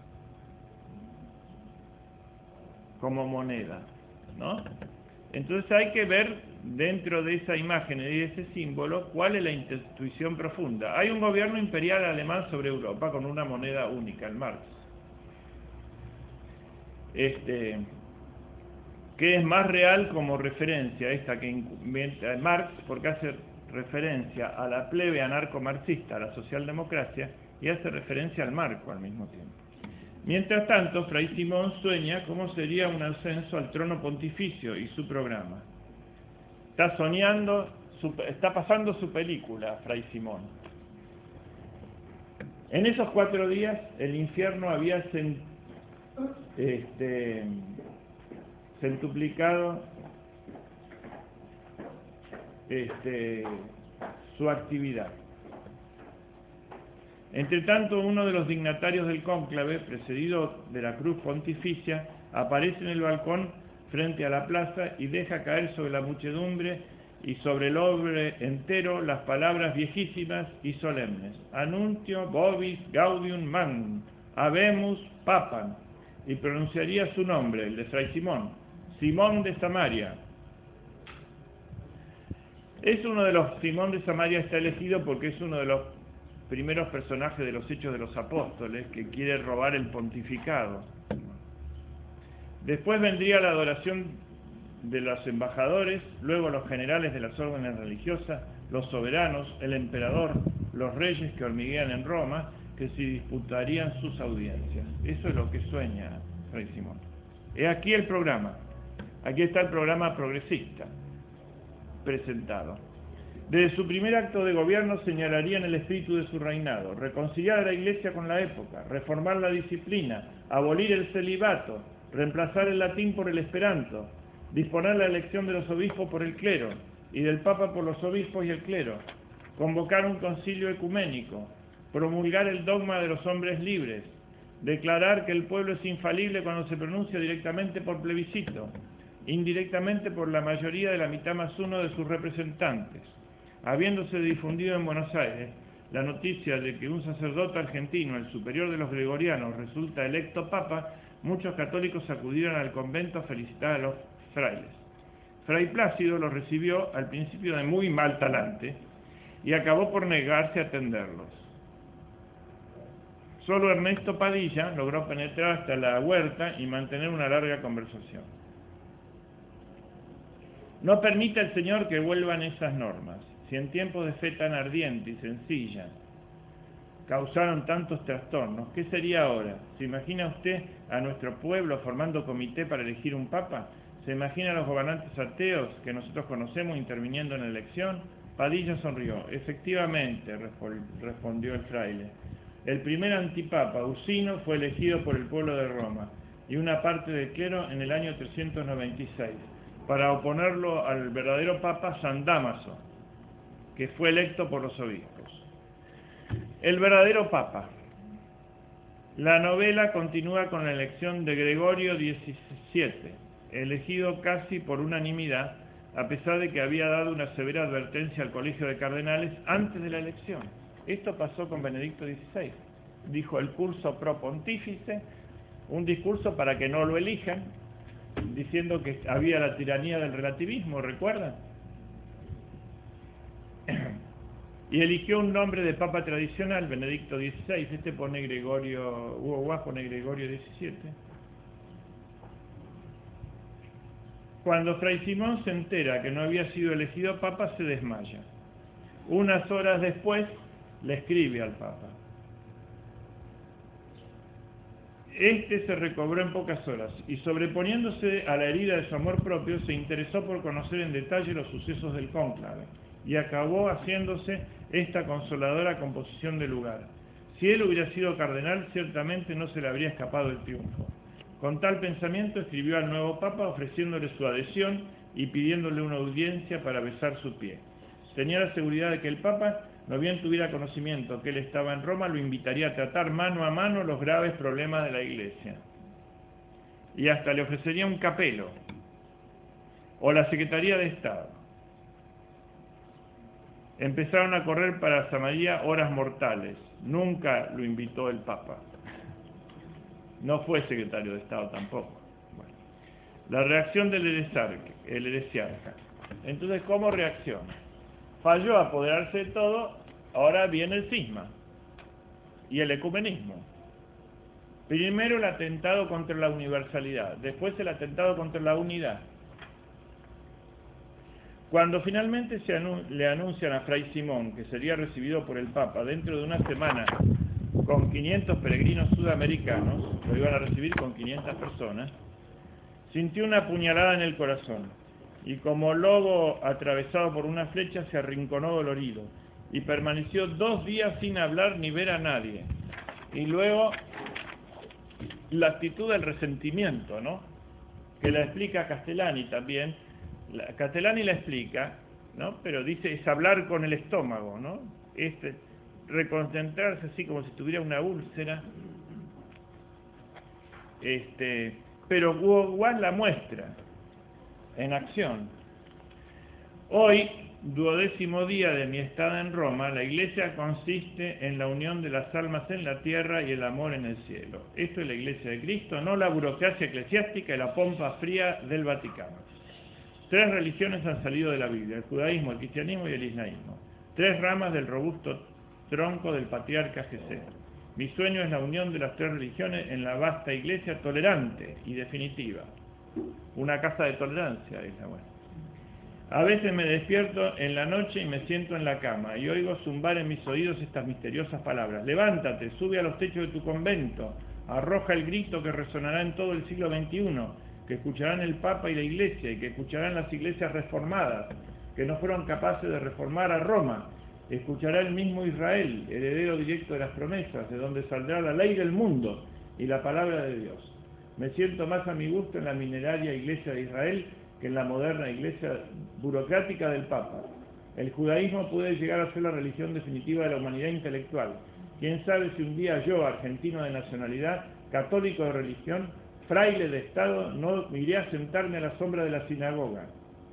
como moneda, ¿no? Entonces hay que ver dentro de esa imagen y de ese símbolo cuál es la intuición profunda. Hay un gobierno imperial alemán sobre Europa con una moneda única, el marx. Que es más real como referencia, esta que inventa Marx, porque hace referencia a la plebe anarco-marxista, a la socialdemocracia, y hace referencia al marco al mismo tiempo. Mientras tanto, Fray Simón sueña cómo sería un ascenso al trono pontificio y su programa. Está soñando está pasando su película, Fray Simón. En esos 4 días el infierno había centuplicado su actividad. Entre tanto, uno de los dignatarios del cónclave, precedido de la cruz pontificia, aparece en el balcón frente a la plaza y deja caer sobre la muchedumbre y sobre el orbe entero las palabras viejísimas y solemnes: Anuntio vobis gaudium magnum, habemus papam, y pronunciaría su nombre, el de Fray Simón, Simón de Samaria. Simón de Samaria está elegido porque es uno de los primeros personajes de los Hechos de los Apóstoles que quiere robar el pontificado. Después vendría la adoración de los embajadores, luego los generales de las órdenes religiosas, los soberanos, el emperador, los reyes que hormiguean en Roma, que se disputarían sus audiencias. Eso es lo que sueña Fray Simón. He aquí el programa. Aquí está el programa progresista presentado. Desde su primer acto de gobierno señalarían el espíritu de su reinado: reconciliar a la Iglesia con la época, reformar la disciplina, abolir el celibato, reemplazar el latín por el esperanto, disponer la elección de los obispos por el clero y del papa por los obispos y el clero, convocar un concilio ecuménico, promulgar el dogma de los hombres libres, declarar que el pueblo es infalible cuando se pronuncia directamente por plebiscito, indirectamente por la mayoría de la mitad más uno de sus representantes. Habiéndose difundido en Buenos Aires la noticia de que un sacerdote argentino, el superior de los gregorianos, resulta electo papa, muchos católicos acudieron al convento a felicitar a los frailes. Fray Plácido los recibió al principio de muy mal talante y acabó por negarse a atenderlos. Solo Ernesto Padilla logró penetrar hasta la huerta y mantener una larga conversación. No permita el Señor que vuelvan esas normas. Si en tiempos de fe tan ardiente y sencilla causaron tantos trastornos, ¿qué sería ahora? ¿Se imagina usted a nuestro pueblo formando comité para elegir un papa? ¿Se imagina a los gobernantes ateos que nosotros conocemos interviniendo en la elección? Padilla sonrió. Efectivamente, respondió el fraile. El primer antipapa, Usino, fue elegido por el pueblo de Roma y una parte del clero en el año 396, para oponerlo al verdadero papa San Dámaso, que fue electo por los obispos. El verdadero papa. La novela continúa con la elección de Gregorio XVII, elegido casi por unanimidad, a pesar de que había dado una severa advertencia al colegio de cardenales antes de la elección. Esto pasó con Benedicto XVI. Dijo el curso pro pontífice, un discurso para que no lo elijan, diciendo que había la tiranía del relativismo, ¿recuerdan? Y eligió un nombre de papa tradicional, Benedicto XVI. Este pone Gregorio, Hugo Guas pone Gregorio XVII. Cuando Fray Simón se entera que no había sido elegido papa, se desmaya. Unas horas después le escribe al papa. Este se recobró en pocas horas y, sobreponiéndose a la herida de su amor propio, se interesó por conocer en detalle los sucesos del cónclave y acabó haciéndose esta consoladora composición de lugar. Si él hubiera sido cardenal, ciertamente no se le habría escapado el triunfo. Con tal pensamiento escribió al nuevo papa ofreciéndole su adhesión y pidiéndole una audiencia para besar su pie. Tenía la seguridad de que el papa, no bien tuviera conocimiento que él estaba en Roma, lo invitaría a tratar mano a mano los graves problemas de la Iglesia. Y hasta le ofrecería un capelo o la Secretaría de Estado. Empezaron a correr para Samaria horas mortales. Nunca lo invitó el papa. No fue secretario de Estado tampoco. Bueno. La reacción del heresiarca. Entonces, ¿cómo reacciona? Falló a apoderarse de todo, ahora viene el cisma y el ecumenismo. Primero el atentado contra la universalidad, después el atentado contra la unidad. Cuando finalmente le anuncian a Fray Simón que sería recibido por el Papa dentro de una semana con 500 peregrinos sudamericanos, lo iban a recibir con 500 personas, sintió una puñalada en el corazón. y como lobo atravesado por una flecha se arrinconó dolorido, y permaneció 2 días sin hablar ni ver a nadie. Y luego la actitud del resentimiento, ¿no?, que la explica Castellani también. Castellani la explica, ¿no?, pero dice, es hablar con el estómago, ¿no?, reconcentrarse así como si tuviera una úlcera. Pero Guo la muestra en acción. Hoy, 12º día de mi estada en Roma, la Iglesia consiste en la unión de las almas en la tierra y el amor en el cielo. Esto es la Iglesia de Cristo, no la burocracia eclesiástica y la pompa fría del Vaticano. 3 religiones han salido de la Biblia: el judaísmo, el cristianismo y el islamismo. 3 ramas del robusto tronco del patriarca Jesús. Mi sueño es la unión de las 3 religiones en la vasta Iglesia tolerante y definitiva. Una casa de tolerancia es la buena. A veces me despierto en la noche y me siento en la cama y oigo zumbar en mis oídos estas misteriosas palabras: levántate, sube a los techos de tu convento, arroja el grito que resonará en todo el siglo XXI, que escucharán el Papa y la Iglesia y que escucharán las iglesias reformadas, que no fueron capaces de reformar a Roma. Escuchará el mismo Israel, heredero directo de las promesas, de donde saldrá la ley del mundo y la palabra de Dios. Me siento más a mi gusto en la mineraria Iglesia de Israel que en la moderna Iglesia burocrática del Papa. El judaísmo puede llegar a ser la religión definitiva de la humanidad intelectual. Quién sabe si un día yo, argentino de nacionalidad, católico de religión, fraile de Estado, no iré a sentarme a la sombra de la sinagoga.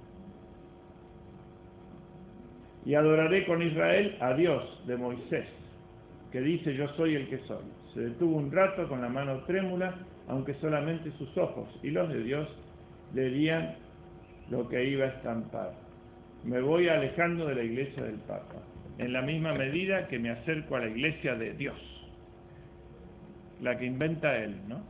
Y adoraré con Israel a Dios de Moisés, que dice: yo soy el que soy. Se detuvo un rato con la mano trémula, aunque solamente sus ojos y los de Dios le dirían lo que iba a estampar. Me voy alejando de la Iglesia del Papa, en la misma medida que me acerco a la Iglesia de Dios, la que inventa él, ¿no?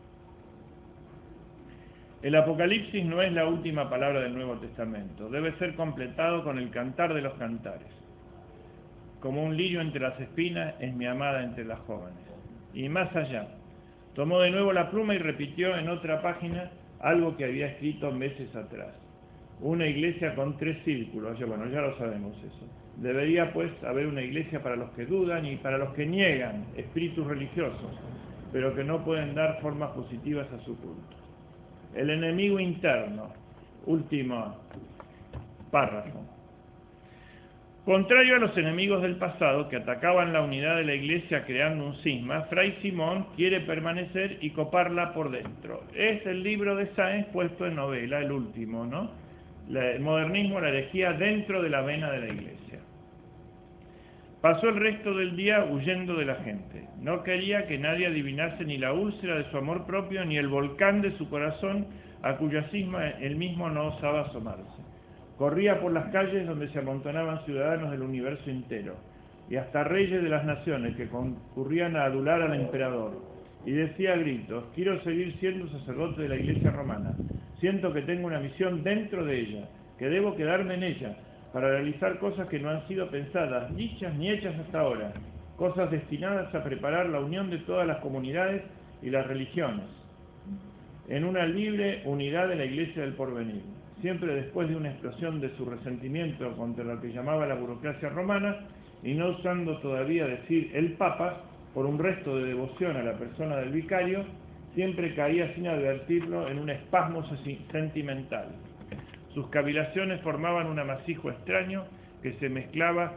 El Apocalipsis no es la última palabra del Nuevo Testamento. Debe ser completado con el Cantar de los Cantares. Como un lirio entre las espinas es mi amada entre las jóvenes. Y más allá, tomó de nuevo la pluma y repitió en otra página algo que había escrito meses atrás. Una iglesia con 3 círculos. Bueno, ya lo sabemos eso. Debería pues haber una iglesia para los que dudan y para los que niegan espíritus religiosos, pero que no pueden dar formas positivas a su culto. El enemigo interno, último párrafo. Contrario a los enemigos del pasado que atacaban la unidad de la Iglesia creando un cisma, Fray Simón quiere permanecer y coparla por dentro. Es el libro de Sáenz puesto en novela, el último, ¿no? El modernismo, la herejía dentro de la vena de la Iglesia. Pasó el resto del día huyendo de la gente. No quería que nadie adivinase ni la úlcera de su amor propio ni el volcán de su corazón, a cuya cisma él mismo no osaba asomarse. Corría por las calles donde se amontonaban ciudadanos del universo entero, y hasta reyes de las naciones que concurrían a adular al emperador, y decía a gritos: quiero seguir siendo sacerdote de la Iglesia romana. Siento que tengo una misión dentro de ella, que debo quedarme en ella, para realizar cosas que no han sido pensadas, dichas ni hechas hasta ahora, cosas destinadas a preparar la unión de todas las comunidades y las religiones, en una libre unidad de la Iglesia del porvenir. Siempre después de una explosión de su resentimiento contra lo que llamaba la burocracia romana, y no usando todavía decir el Papa, por un resto de devoción a la persona del vicario, siempre caía sin advertirlo en un espasmo sentimental. Sus cavilaciones formaban un amasijo extraño que mezclaba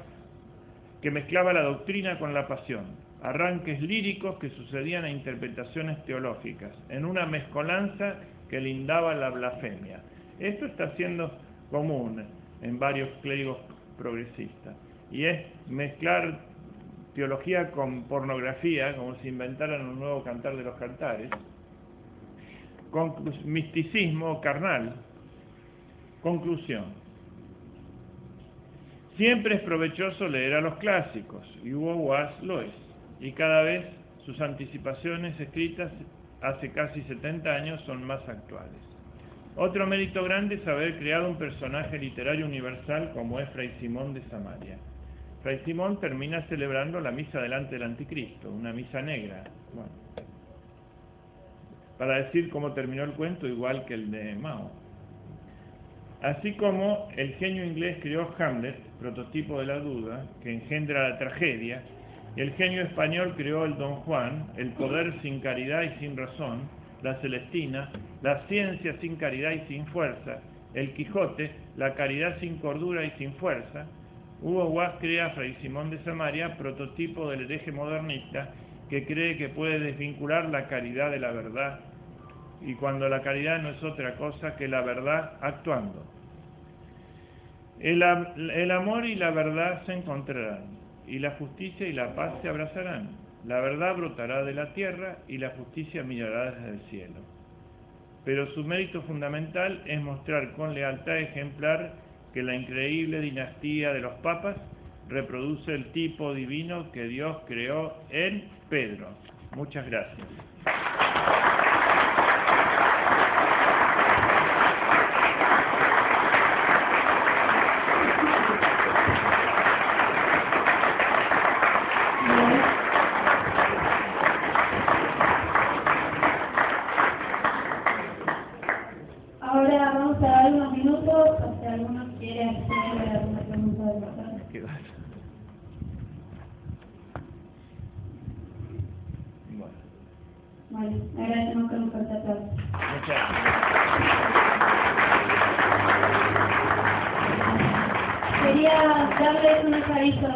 la doctrina con la pasión, arranques líricos que sucedían a interpretaciones teológicas, en una mezcolanza que lindaba la blasfemia. Esto está siendo común en varios clérigos progresistas, y es mezclar teología con pornografía, como si inventaran un nuevo cantar de los cantares, con misticismo carnal. Conclusión. Siempre es provechoso leer a los clásicos, y Hugo Boss lo es, y cada vez sus anticipaciones escritas hace casi 70 años son más actuales. Otro mérito grande es haber creado un personaje literario universal como es Fray Simón de Samaria. Fray Simón termina celebrando la misa delante del anticristo, una misa negra, bueno, para decir cómo terminó el cuento, igual que el de Mao. Así como el genio inglés creó Hamlet, prototipo de la duda, que engendra la tragedia, y el genio español creó el Don Juan, el poder sin caridad y sin razón, la Celestina, la ciencia sin caridad y sin fuerza, el Quijote, la caridad sin cordura y sin fuerza. Hugo Wass crea a Fray Simón de Samaria, prototipo del hereje modernista, que cree que puede desvincular la caridad de la verdad, y cuando la caridad no es otra cosa que la verdad actuando. El amor y la verdad se encontrarán, y la justicia y la paz se abrazarán. La verdad brotará de la tierra y la justicia mirará desde el cielo. Pero su mérito fundamental es mostrar con lealtad ejemplar que la increíble dinastía de los papas reproduce el tipo divino que Dios creó en Pedro. Muchas gracias. Ahora vamos a dar unos minutos, o si alguno quiere hacer alguna pregunta de la ¿Qué vas? Bueno, agradecemos que nos contactaron. Muchas gracias. Quería darles unos avisos.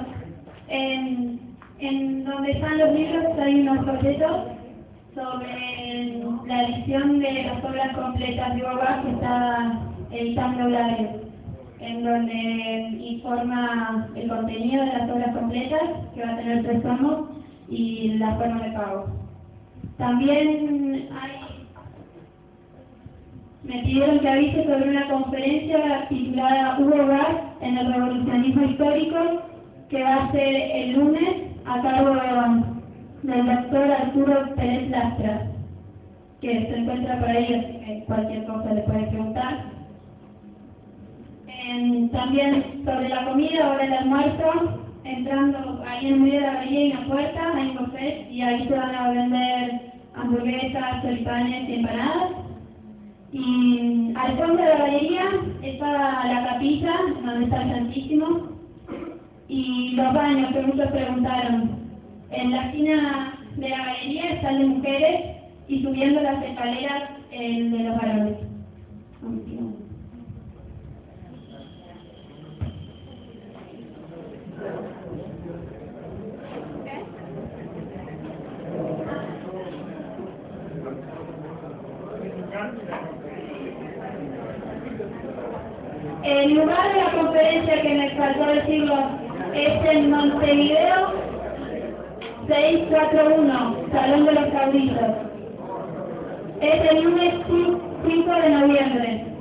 En donde están los libros hay unos folletos sobre la edición de las obras completas de Hugo Wass que está editando Lario, en donde informa el contenido de las obras completas, que va a tener 3 tomos, y la forma de pago. También me pidieron que avise sobre una conferencia titulada Hugo Wass en el revolucionismo histórico, que va a ser el lunes a cargo del doctor Arturo Pérez Lastra, que se encuentra por ahí, así que cualquier cosa le puede preguntar. También sobre la comida, ahora el almuerzo, entrando ahí en medio de la galería hay una puerta, hay un buffet, y ahí se van a vender hamburguesas, choripanes y empanadas. Y al fondo de la galería está la capilla, donde está el Santísimo, y los baños, que muchos preguntaron. En la esquina de la galería está el de mujeres, y subiendo las escaleras el de los varones. El lugar de la conferencia que me faltó decirlo es en Montevideo 641, Salón de los Caudillos. Es el lunes 5 de noviembre.